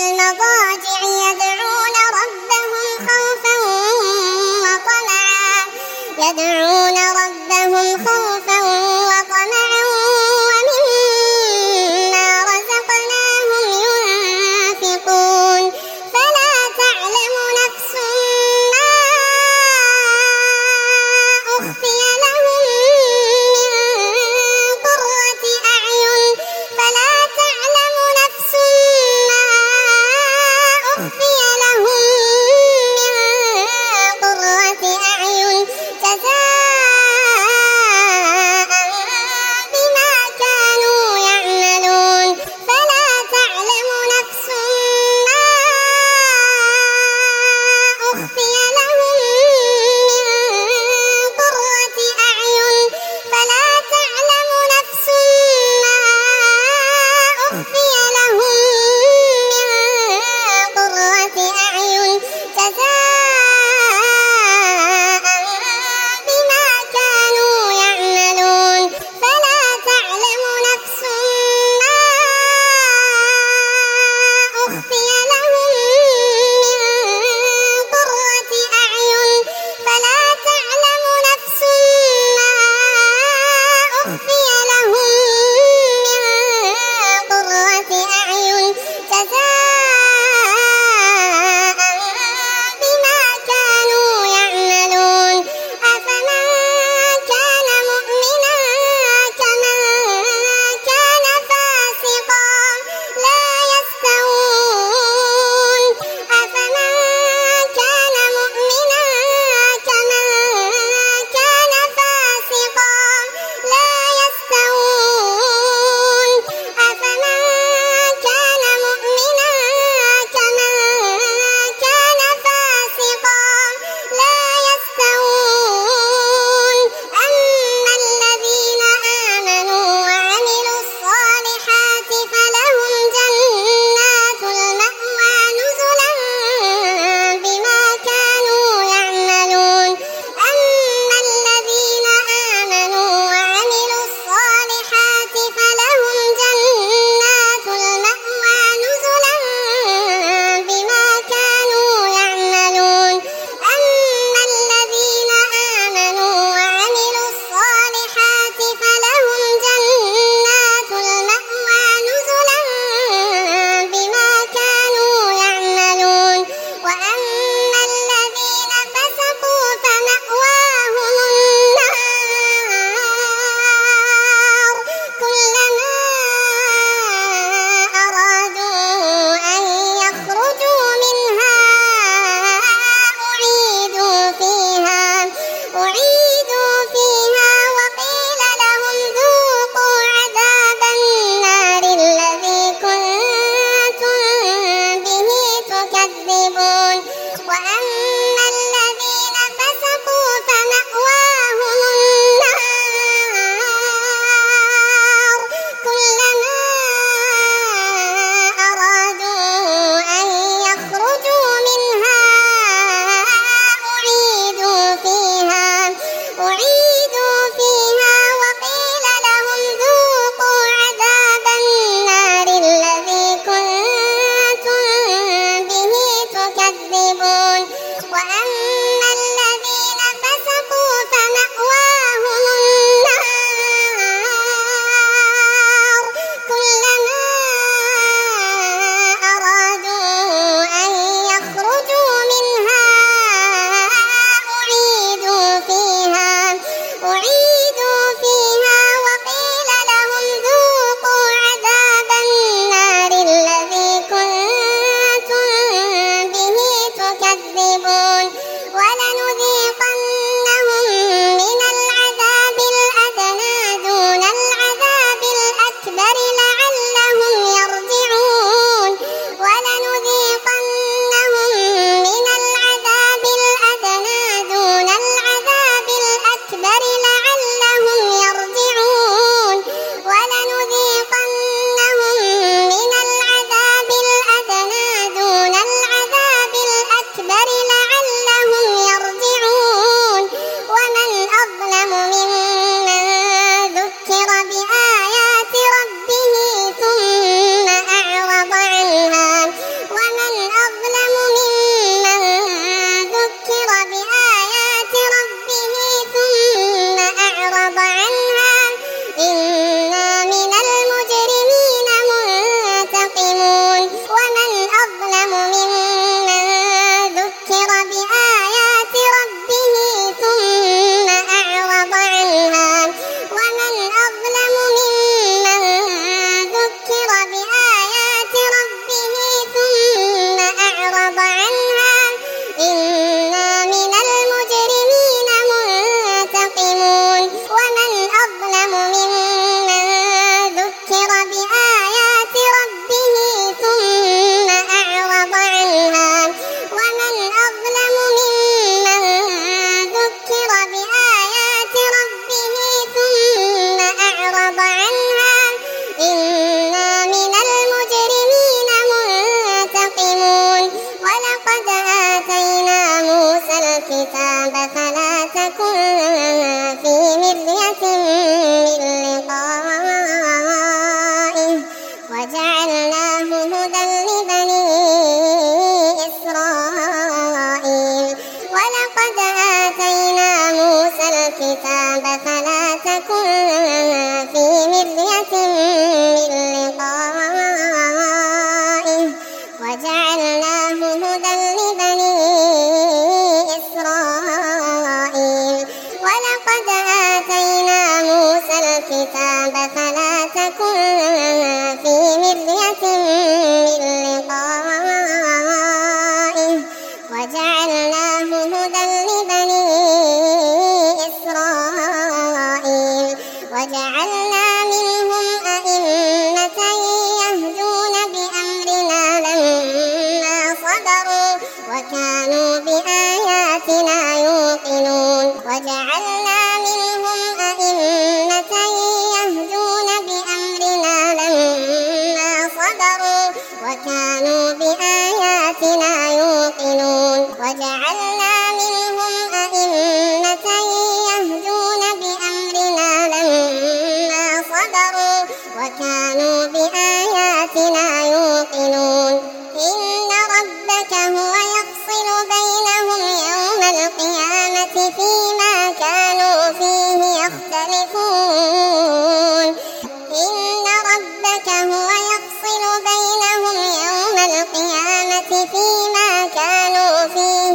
ربك هو يفصل بينهم يوم القيامة فيما كانوا فيه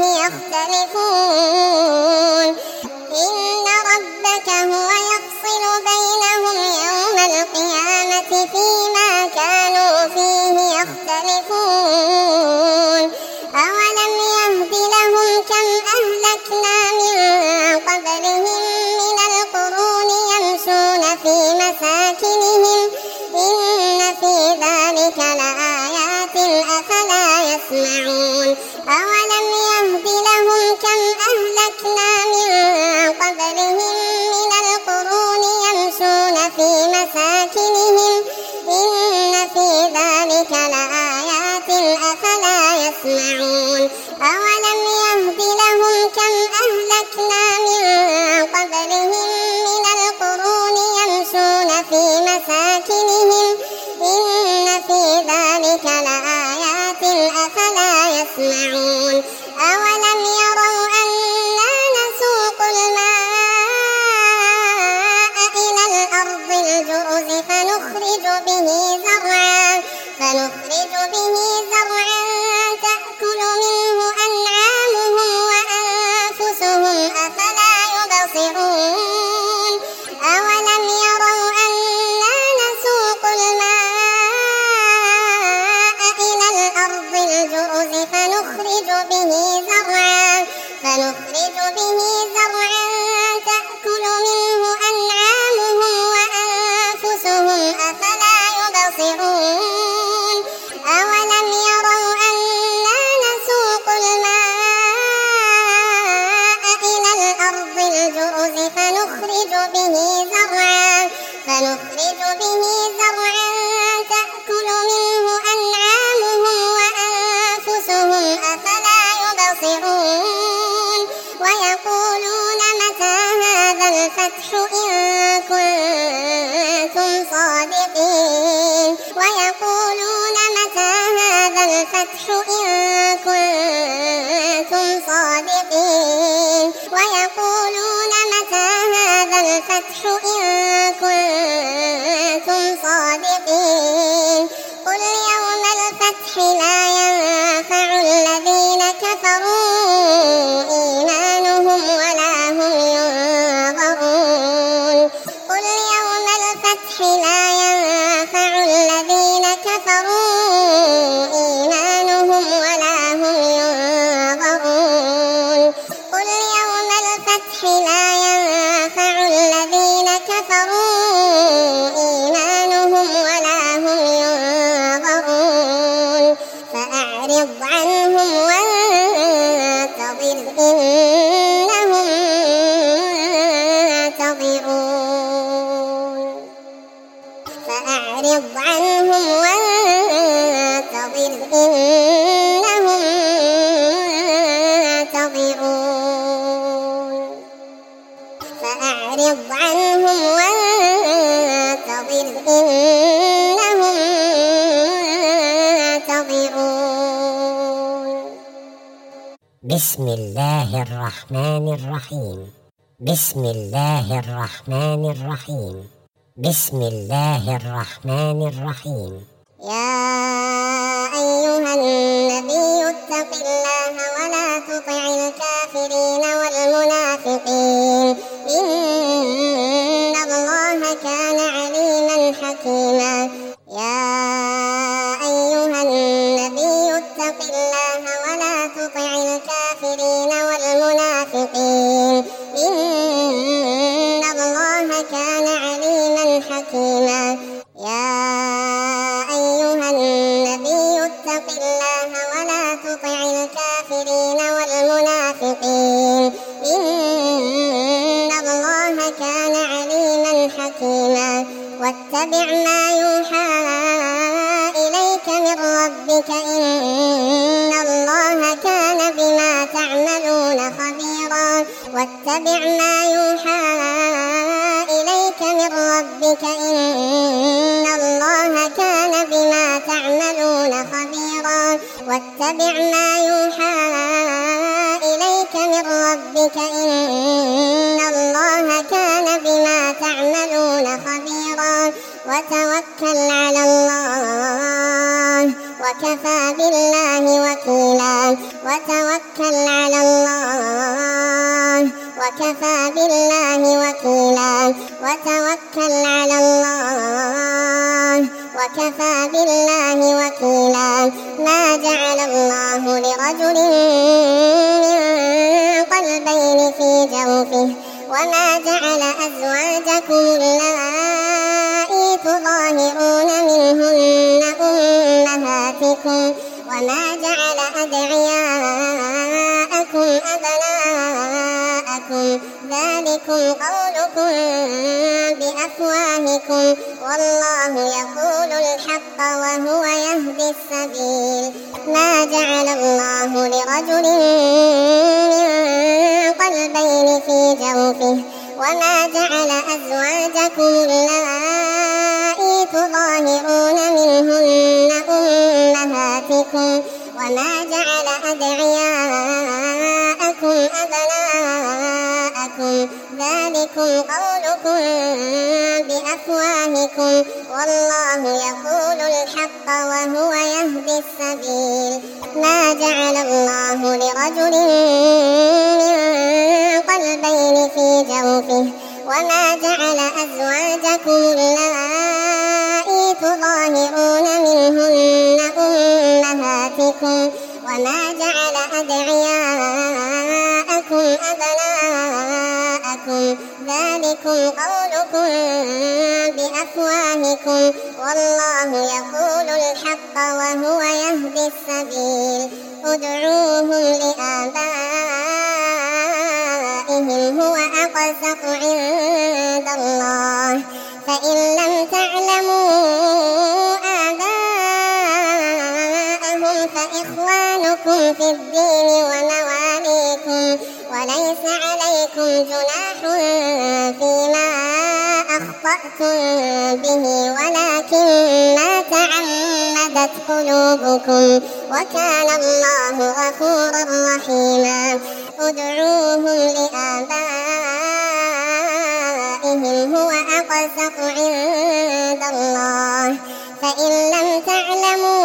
يختلفون إن ربك هو يفصل بينهم يوم القيامة فيما كانوا فيه يختلفون أولم يهد لهم كم أهلكنا من قبلهم من القرون يمشون في مساكنهم إن في ذلك لآيات أفلا يسمعون أولم يهد لهم كم أهلكنا من قبلهم من القرون يمشون في مساكنهم إن في ذلك لآيات أفلا يسمعون أولم يهد لهم كم أهلكنا من قبلهم من القرون يمشون في مساكنهم إن في ذلك لآيات أفلا يسمعون أولم يروا أنا نسوق الماء إلى الأرض الجرز فنخرج به زرعا تأكل منه أنعامهم وأنفسهم أفلا يبصرون أولم يروا أنا نسوق الماء إلى الأرض الجرز فنخرج به زرعا تأكل منه أنعامهم وأنفسهم أفلا يبصرون أولم يروا أنا نسوق الماء إلى الأرض الجرز فنخرج به زرعا تأكل منه أنعامهم وأنفسهم أفلا يبصرون ويقولون متى هذا الفتح إن كنتم صادقين ويقولون متى هذا الفتح إن كنتم صادقين ويقولون متى هذا الفتح إن كنتم صادقين قل يوم الفتح لا ينفع الذين كفروا إيمانهم ولا هم ينظرون قل يوم الفتح لا ينفع الذين كفروا إيمانهم ولا هم ينظرون قل يوم الفتح لا ينفع الذين كفروا إيمانهم ولا هم ينظرون فأعرض عنهم وانتظر إنهم منتظرون فأعرض عنهم وانتظر إنهم منتظرون فأعرض عنهم وانتظر إنهم منتظرون
بسم الله الرحمن الرحيم بسم الله الرحمن الرحيم بسم الله الرحمن الرحيم
يا أيها النبي اتق الله ولا تطع الكافرين والمنافقين إن الله كان عليما حكيما يا أيها النبي اتق الله ولا تطع الكافرين والمنافقين إن الله كان عليما حكيما يا أيها النبي اتق الله ولا تطع الكافرين والمنافقين إن الله كان عليما حكيما واتبع ما يوحى إليك من ربك إن الله كان بما تعملون خبيرا واتبع ما يوحى إليك من ربك إن الله كان بما تعملون خبيرا واتبع ما يوحى إليك من ربك إن الله كان بما تعملون خبيرا وتوكل على الله وكفى بالله وكيلا وتوكل على الله وكفى بالله وكيلا وتوكل على الله وكفى بالله وكيلا ما جعل الله لرجل من قلبين في جوفه وما جعل أزواجكم اللائي تظاهرون منهن أمهاتكم وما جعل أدعياءكم أبناءكم ذلكم قولكم بأفواهكم والله يقول الحق وهو يهدي السبيل ما جعل الله لرجل من قلبين في جوفه وما جعل أزواجكم اللائي تظاهرون منهن أمهاتكم وما جعل أدعياءكم أبناءكم ذلكم قولكم بأفواهكم والله يقول الحق وهو يهدي السبيل ما جعل الله لرجل من قلبين في جوفه وما جعل أزواجكم اللائي تظاهرون منهن أمهاتكم وما جعل أدعياءكم أبناءكم ذلكم قولكم بأفواهكم والله يقول الحق وهو يهدي السبيل ادعوهم لآبائهم هو أقسط عند الله فإن لم تعلموا آباءهم فإخوانكم في الدين ومواليكم وليس عليكم جناح فيما أخطأتم به ولكن ما تعمدت قلوبكم وكان الله غفورا رحيما ادعوهم لآبائهم هو أقسط عند الله فإن لم تعلموا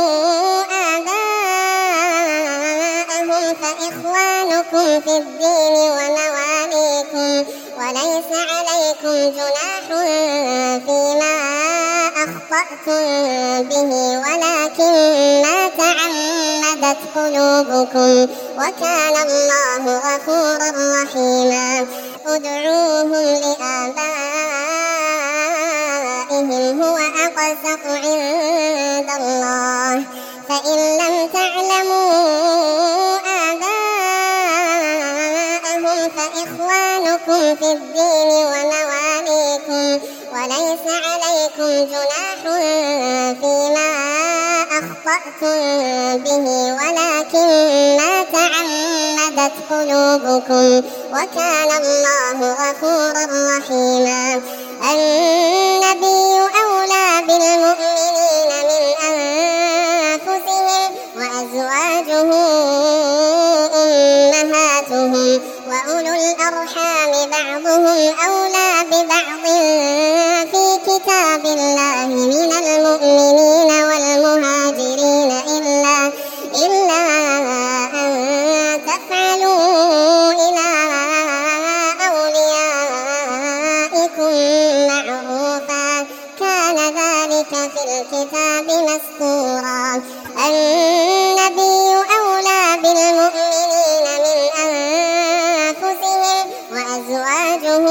آباءهم فإخوانكم في الدين ومواليكم وليس عليكم جناح فيما أخطأتم به ولكن ما تعمدت قلوبكم وكان الله غفورا رحيما ادعوهم لآبائهم هو أقسط عند الله فإن لم تعلموا آباءهم فإخوانكم في الدين ومواليكم وليس عليكم جناح فيما أخطأتم به ولكن ما تعمدت قلوبكم وكان الله غفورا رحيما النبي أولى بالمؤمنين من أنفسهم وأزواجه أمهاتهم وأولو الأرحام بعضهم أولى ببعض في كتاب الله من المؤمنين والمهاجرين إلا أن تفعلوا إلى أوليائكم معروفا كان ذلك في الكتاب مسطورا النبي أولى بالمؤمنين من أنفسهم وأزواجه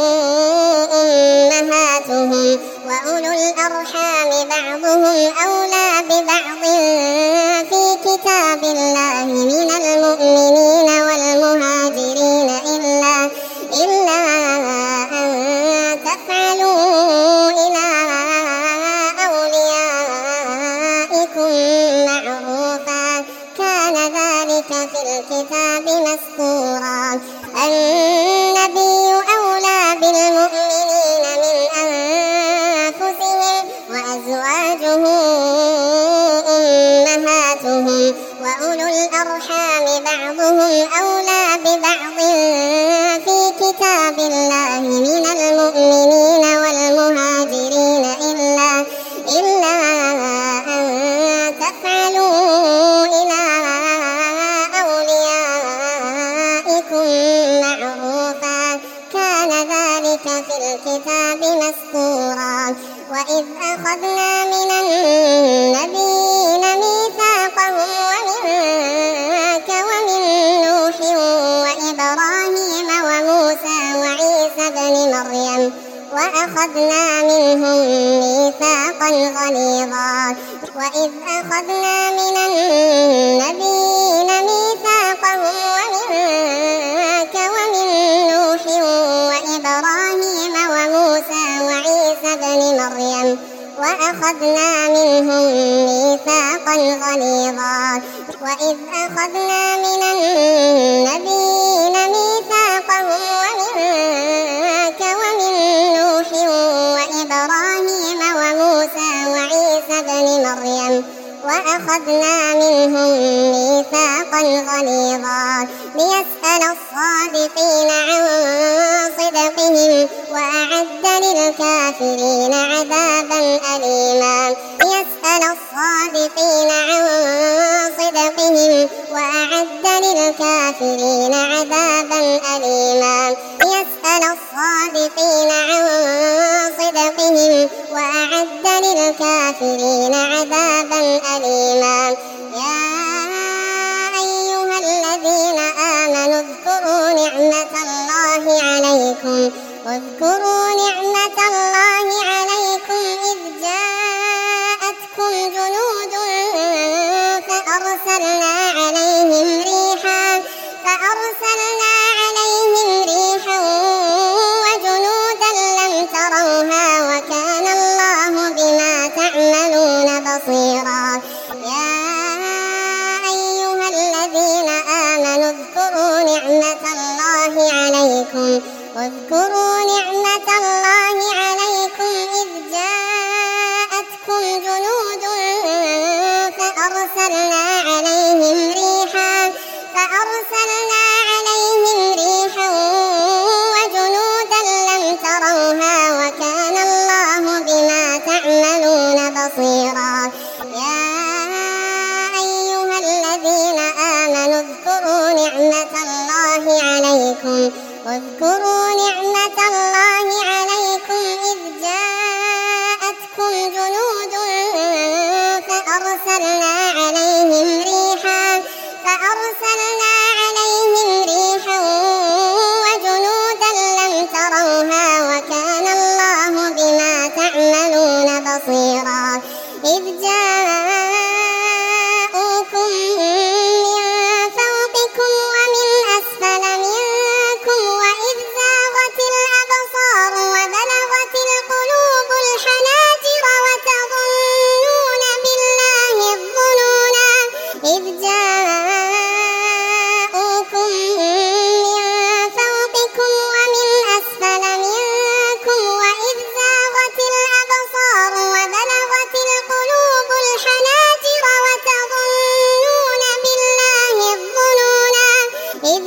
أمهاتهم وأولو الأرحام بعضهم أولى ببعض في كتاب الله من المؤمنين والمهاجرين إلا أن تفعلوا إلى أوليائكم معروفا كان ذلك في الكتاب مسطورا النبي أولى بالمؤمنين من أنفسهم وأزواجه أمهاتهم وأولو الأرحام بعضهم أولى ببعض في كتاب الله من المؤمنين والمهاجرين أخذنا من النبيين ميثاقهم ومنك ومن نوح وإبراهيم وموسى وعيسى ابن مريم وأخذنا منهم ميثاقا غليظا وإذ أخذنا من النبيين ميثاقهم ومنك ومن نوح وإبراهيم وموسى وعيسى ابن مريم وأخذنا منهم ميثاقا غليظا وإذ أخذنا من النبيين ميثاقهم ومنك ومن نوح وإبراهيم وموسى وعيسى ابن مريم وأخذنا منهم ميثاقا غليظا ليسأل الصادقين عن صدقهم وأعد للكافرين عذابا أليما ليسأل الصادقين عن صدقهم وأعد للكافرين عذابا أليما ليسأل الصادقين عن صدقهم وأعد للكافرين عذابا أليما يا أيها الذين آمنوا اذكروا نعمة الله عليكم إذ جاءتكم جنود فأرسلنا عليهم ريحا وجنودا لم تروها وكان الله بما تعملون بصيرا يا أيها الذين آمنوا اذكروا نعمة الله عليكم إذ جاءتكم جنود فأرسلنا عليهم ريحا وجنودا لم تروها وكان الله بما تعملون بصيرا يا أيها الذين آمنوا اذكروا نعمة الله عليكم إذ جاءتكم جنود فأرسلنا عليهم ريحا وجنودا لم تروها وكان الله بما تعملون بصيرا إذ جاءوكم من فوقكم ومن أسفل منكم وإذ زاغت الأبصار وبلغت القلوب الحناجر وتظنون بالله الظنونا إذ جاءوكم من فوقكم ومن أسفل منكم وإذ زاغت الأبصار وبلغت القلوب الحناجر وتظنون بالله الظنونا إذ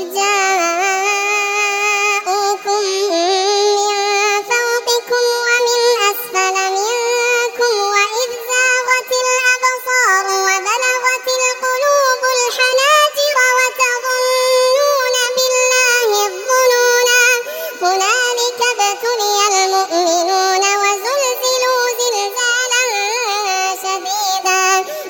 جاءوكم من فوقكم ومن أسفل منكم وإذ زاغت الأبصار وبلغت القلوب الحناجر وتظنون بالله الظنونا هنالك ابتلي المؤمنون وزلزلوا زلزالا شديدا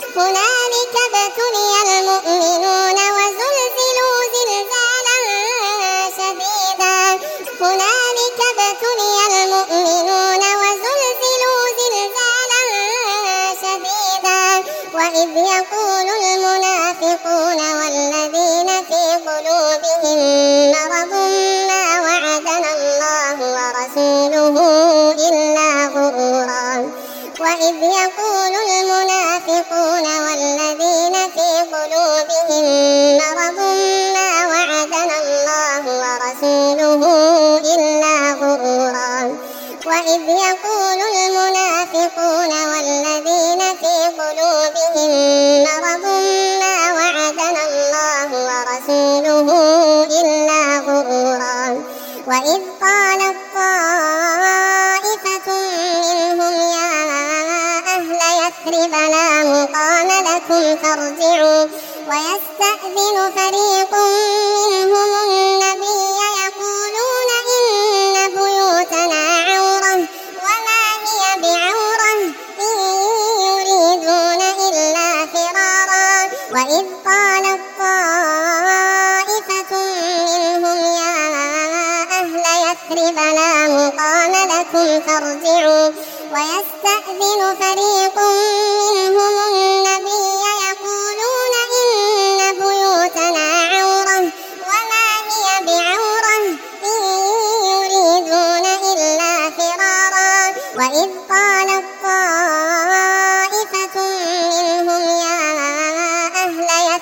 وإذ يقول المنافقون والذين في قلوبهم مرض ما وعدنا الله ورسوله إلا غرورا وإذ يقول المنافقون والذين في قلوبهم مرض ما وعدنا الله ورسوله إلا غرورا وإذ يقول المنافقون والذين في قلوبهم مرض ما وعدنا الله ورسوله إلا غرورا وإذ قالت طائفة منهم يا أهل يثرب لا مقام لكم فارجعوا ويستأذن فريق منهم النبي يقولون إن بيوتنا عورة وما هي بعورة إن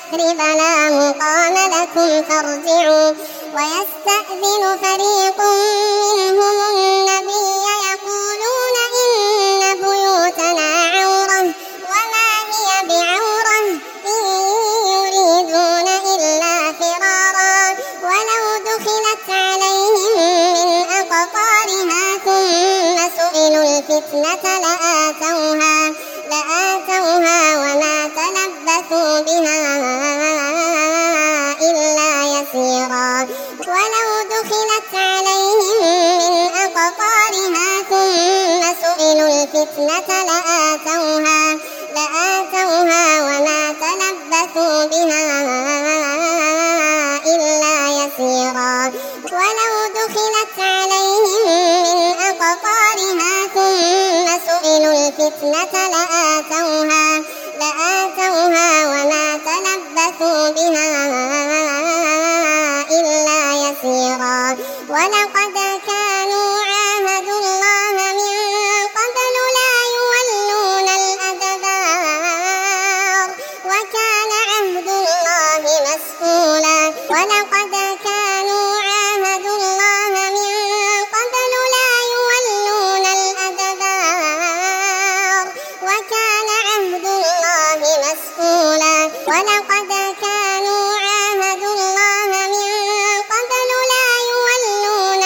يثرب لا مقام لكم فارجعوا ويستأذن فريق منهم النبي يقولون إن بيوتنا عورة وما هي بعورة إن يريدون إلا فرارا ولو دخلت عليهم من أقطارها ثم سئلوا الفتنة لآتوها وما تلبثوا بها إلا يسيرا ولو دخلت عليهم من أقطارها ثم سئلوا الفتنة لآتوها وما تلبثوا بها إلا يسيرا ولو دخلت عليهم من أقطارها ثم سئلوا الفتنة لآتوها وما تلبثوا بها إلا يسيرا ولقد كانوا عاهدوا الله من قبل لا يولون الأدبار وكان عهد الله مسؤولا ولقد كانوا عاهدوا الله من قبل لا يولون الأدبار وكان عهد الله مسؤولا ولقد كانوا عاهدوا الله من قبل لا يولون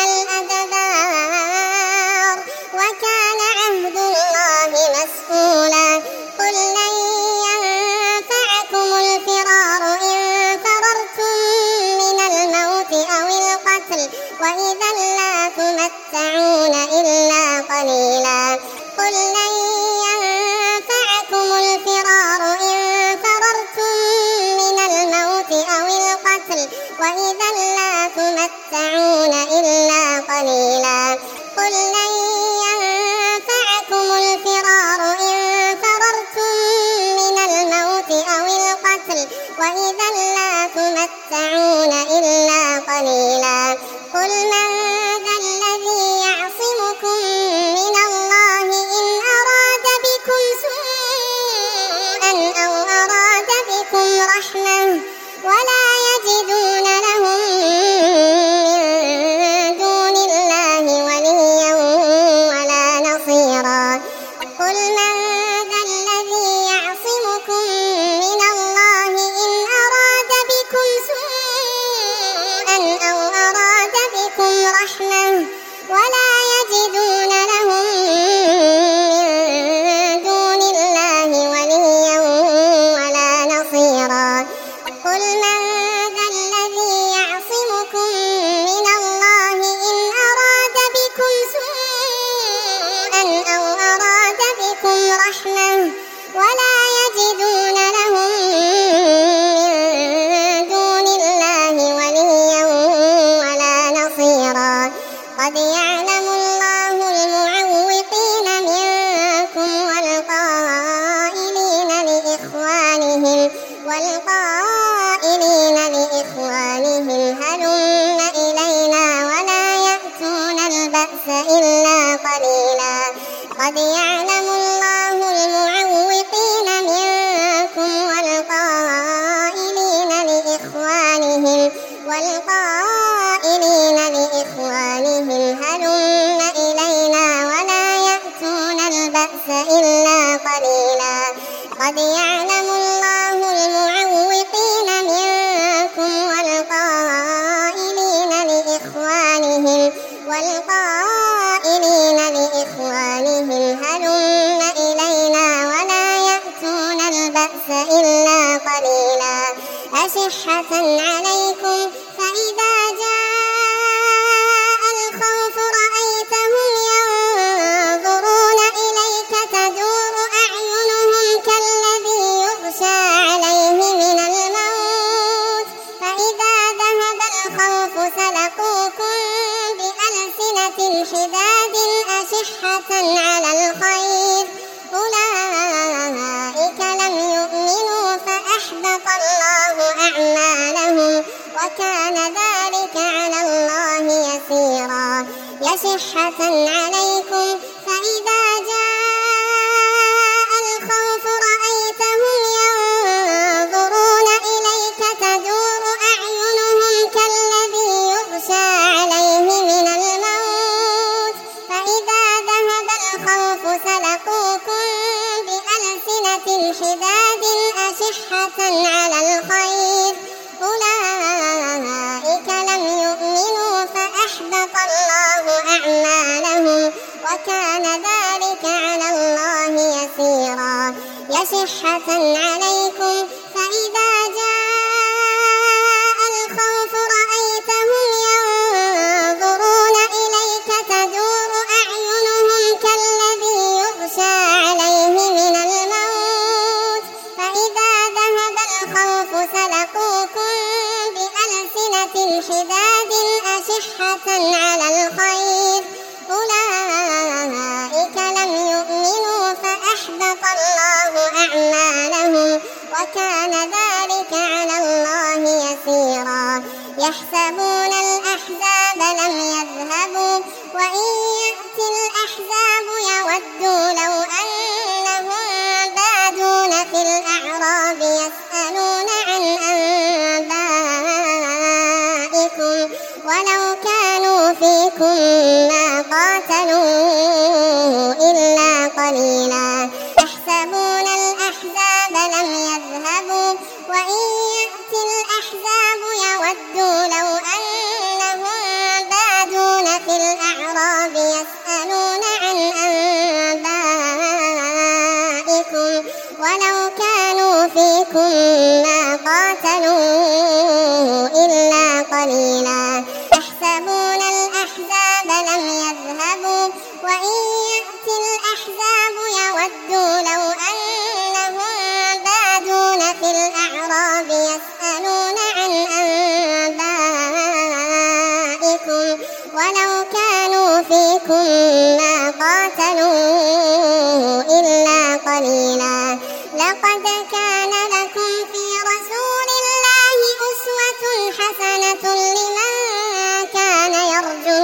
الأدبار وكان عهد الله مسؤولا قل لن ينفعكم الفرار إن فررتم من الموت أو القتل وإذا لا تمتعون إلا قليلا قل لن ينفعكم الفرار إن فررتم من الموت أو القتل وإذا لا تمتعون إلا قليلا قل لن ينفعكم الفرار إن فررتم من الموت أو القتل وإذا لا تمتعون إلا قليلا قل من ذا الذي يعصمكم من الله إن أراد بكم سوءا أو أراد بكم رحمة ولا يجدون لهم من دون الله وليا ولا نصيرا قل من ذا الذي يعصمكم من الله إن أراد بكم سوءا أو أراد بكم رحمة ولا يجدون لهم من دون الله وليا ولا نصيرا قل من ذا الذي يعصمكم من الله إن أراد بكم سوءا أو أراد بكم رحمة ولا يجدون لهم من دون الله وليا ولا نصيرا قد يعلم الله المعوقين منكم والقائلين هلم إلينا ولا يأتون البأس إلا قليلا قد يعلم الله المعوقين منكم والقائلين لإخوانهم هلم إلينا ولا يأتون البأس إلا قليلا قد يعلم الله المعوقين منكم والقائلين لإخوانهم هلم إلينا ولا يأتون البأس إلا قليلا أشحة عليكم فإذا جاء الخوف رأيتهم ينظرون إليك تدور أعينهم كالذي يغشى عليه من الموت فإذا ذهب الخوف سلقوكم بألسنة حداد أشحة على الخير أولئك لم يؤمنوا فأحبط الله أعمالهم وكان ذلك على الله يسيرا يشحة عليكم فإذا جاء الخوف رأيتهم ينظرون إليك حداد أشحة على الخير أولئك لم يؤمنوا فأحبط الله أعمالهم وكان ذلك على الله يسيرا يصحة عليكم فإذا جاء الخوف رأيتهم ينظرون إليك تدور أعينهم كالذي يغشى عليه من الموت فإذا ذهب الخوف سلقوكم بألسنة حداد أشحة على الخير أولئك لم يؤمنوا فأحبط الله أعمالهم وكان ذلك على الله يسيرا يحسبون الأحزاب لم يذهبوا وإن يأتي الأحزاب يودوا لو أنهم بادون في الأعراب يسألون عن أنبائكم ولو كانوا فيكم ما قاتلوا إلا قليلا يحسبون الأحزاب لم يذهبوا وإن يأتي الأحزاب يودوا لو أنهم بادون في الأعراب يسألون عن أنبائكم ولو كانوا فيكم ما قاتلوا إلا قليلا يحسبون الأحزاب لم يذهبوا وإن يأتي الأحزاب يودوا لو أنهم بادون في الأعراب يسألون عن أنبائكم ولو كانوا فيكم ما قاتلوا إلا قليلا لقد كان لكم في رسول الله أسوة حسنة لمن كان يرجو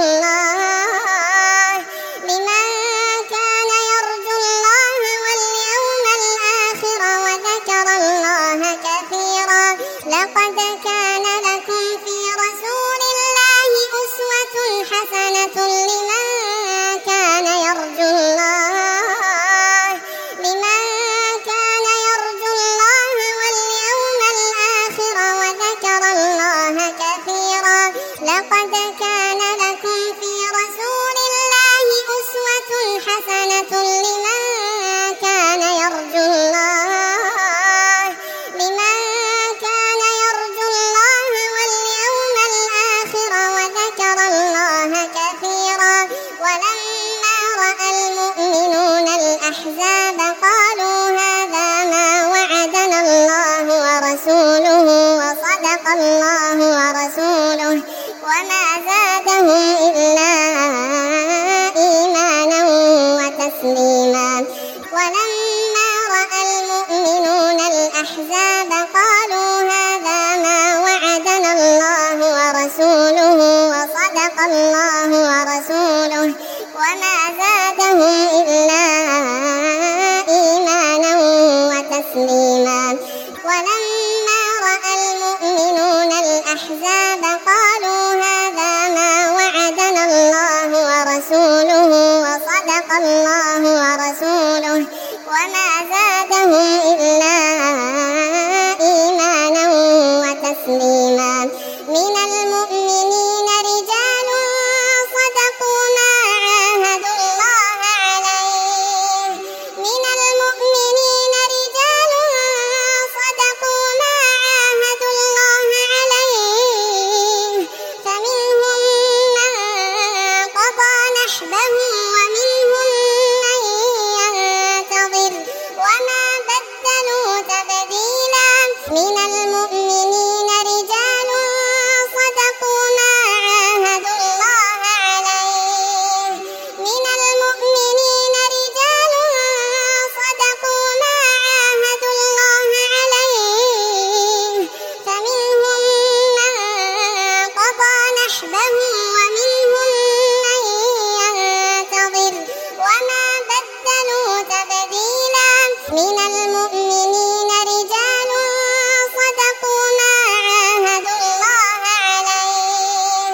الله واليوم الآخر وذكر الله كثيرا لقد كان لكم في رسول الله أسوة حسنة لمن كان يرجو الله واليوم الآخر وذكر الله كثيرا لقد كان لكم في رسول الله أسوة حسنة لمن كان يرجو الله واليوم الآخر وذكر الله كثيرا ولما رأى المؤمنون الأحزاب قالوا هذا ما وعدنا الله ورسوله وصدق الله ورسوله وما زادهم إلا إيمانا وتسليما ولما رأى المؤمنون الأحزاب قالوا هذا ما وعدنا الله ورسوله وصدق الله ورسوله وما زادهم إلا إيمانا وتسليما ولما رأى المؤمنون الأحزاب قالوا هذا ما وعدنا الله ورسوله وصدق الله ورسوله وما زادهم إلا إيمانا وتسليما من المؤمنين رجال صدقوا ما عاهدوا الله عليه فمنهم من قضى نحبه ومنهم من ينتظر وما بدلوا تبديلا من المؤمنين رجال صدقوا ما عاهدوا الله عليه فمنهم من قضى نحبه ومنهم من ينتظر وما بدلوا تبديلا من المؤمنين رجال صدقوا ما عاهدوا الله عليه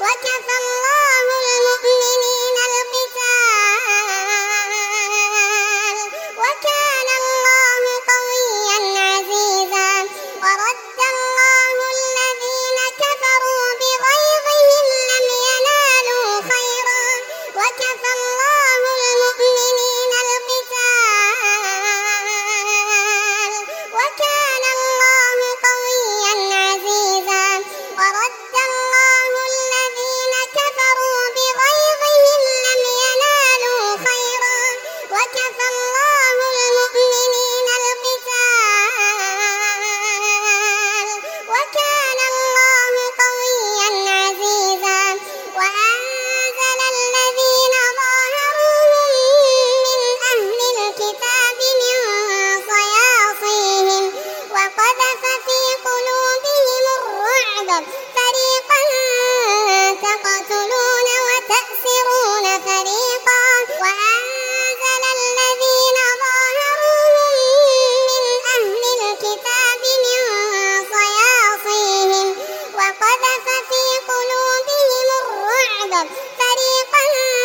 وكفى الله المؤمنين القتال وكان الله قويا عزيزا ورد الله الذين كفروا بغيظهم لم ينالوا خيرا وكفى الله المؤمنين القتال وكان الله قويا عزيزا ورد الله الذين كفروا بغيظهم لم ينالوا خيرا وكفى الله المؤمنين القتال وكان الله قويا عزيزا وأنزل الذين ظاهروهم من أهل الكتاب من صياصيهم وقذف في قلوبهم الرعب فريقا تقتلون وتأسرون فريقا وأنزل الذين ظاهروهم من أهل الكتاب من صياصيهم وقذف في قلوبهم الرعب فريقا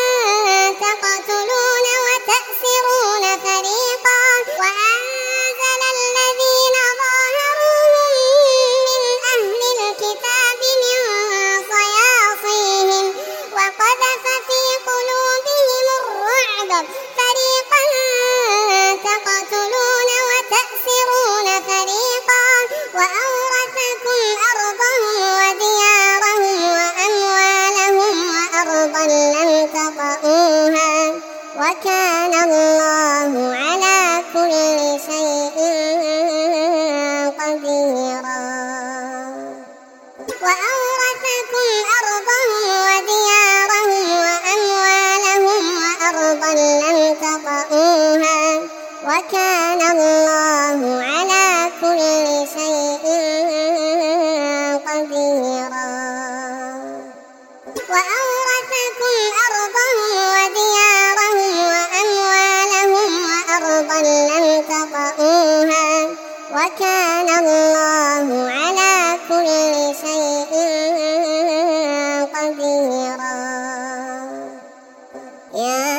تقتلون وتأسرون فريقا وأنزل الذين ظاهروهم من أهل الكتاب من صياصيهم وقذف في قلوبهم الرعب فريقا تقتلون وتأسرون فريقا وأورثكم أرضهم وديارهم وأموالهم وأرضا لم تطئوها وكان الله على كل شيء قديرا وأورثكم أرضهم وديارهم وأموالهم وأرضا لم تطئوها وكان الله على كل شيء قديرا وأورثكم أرضهم وديارهم وأموالهم وأرضا لم تطئوها وكان الله على كل شيء قديرا يا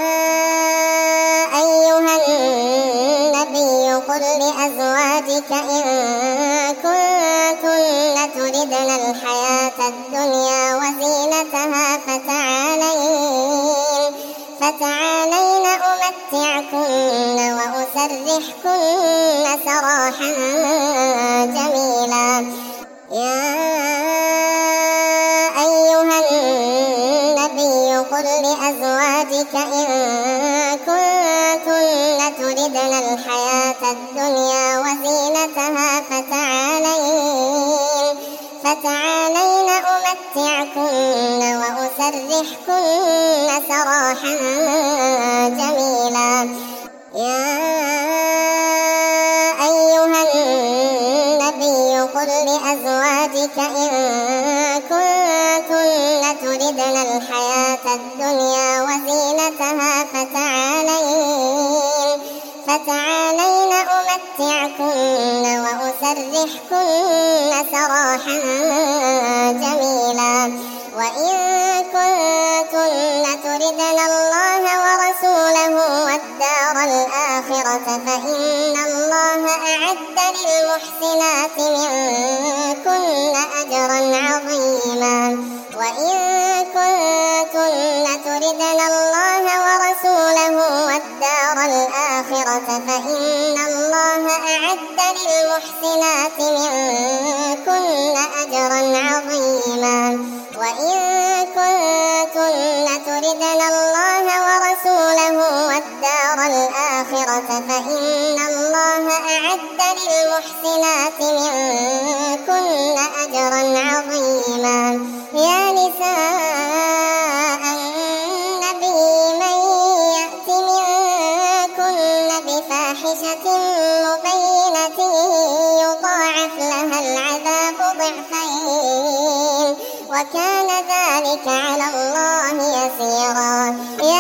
أيها النبي قل لأزواجك إن كنتن تردن الحياة الدنيا وزينتها فتعالين أمتعكن وأسرحكن سراحا جميلا يا أيها النبي قل لأزواجك إن كنتن تردن الحياة الدنيا وزينتها فتعالين أمتعكن وأسرحكن سراحا جميلا يا أيها النبي قل لأزواجك إن كنتن تردن الحياة الدنيا وزينتها فتعالين أمتعكن وأسرحكن سراحا جميلا وإن كنتن تردن الله ورسوله والدار الآخرة فإن الله أعد للمحسنات منكن أجرا عظيما وإن كنتن تردن الله ورسوله والدار الآخرة فإن الله أعد للمحسنات منكن أجرا عظيما وإن كنتن تردن الله ورسوله والدار الآخرة فإن الله أعد للمحسنات منكن أجرا عظيما يا نساء النبي من يأت منكن بفاحشة مبينة يضاعف لها العذاب ضعفين وكان ذلك على الله يسيرا يا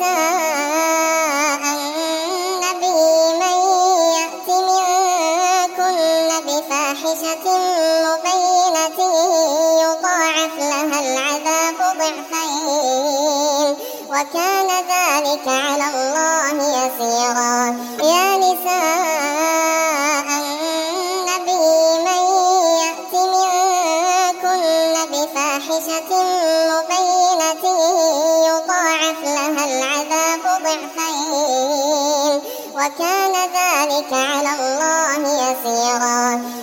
نساء النبي من يأت منكن بفاحشة مبينة يضاعف لها العذاب وكان ذلك على الله يسيرا. يا نساء النبي من يأت منكن بفاحشة مبينة يضاعف لها العذاب ضعفين وكان ذلك على الله يسيرا.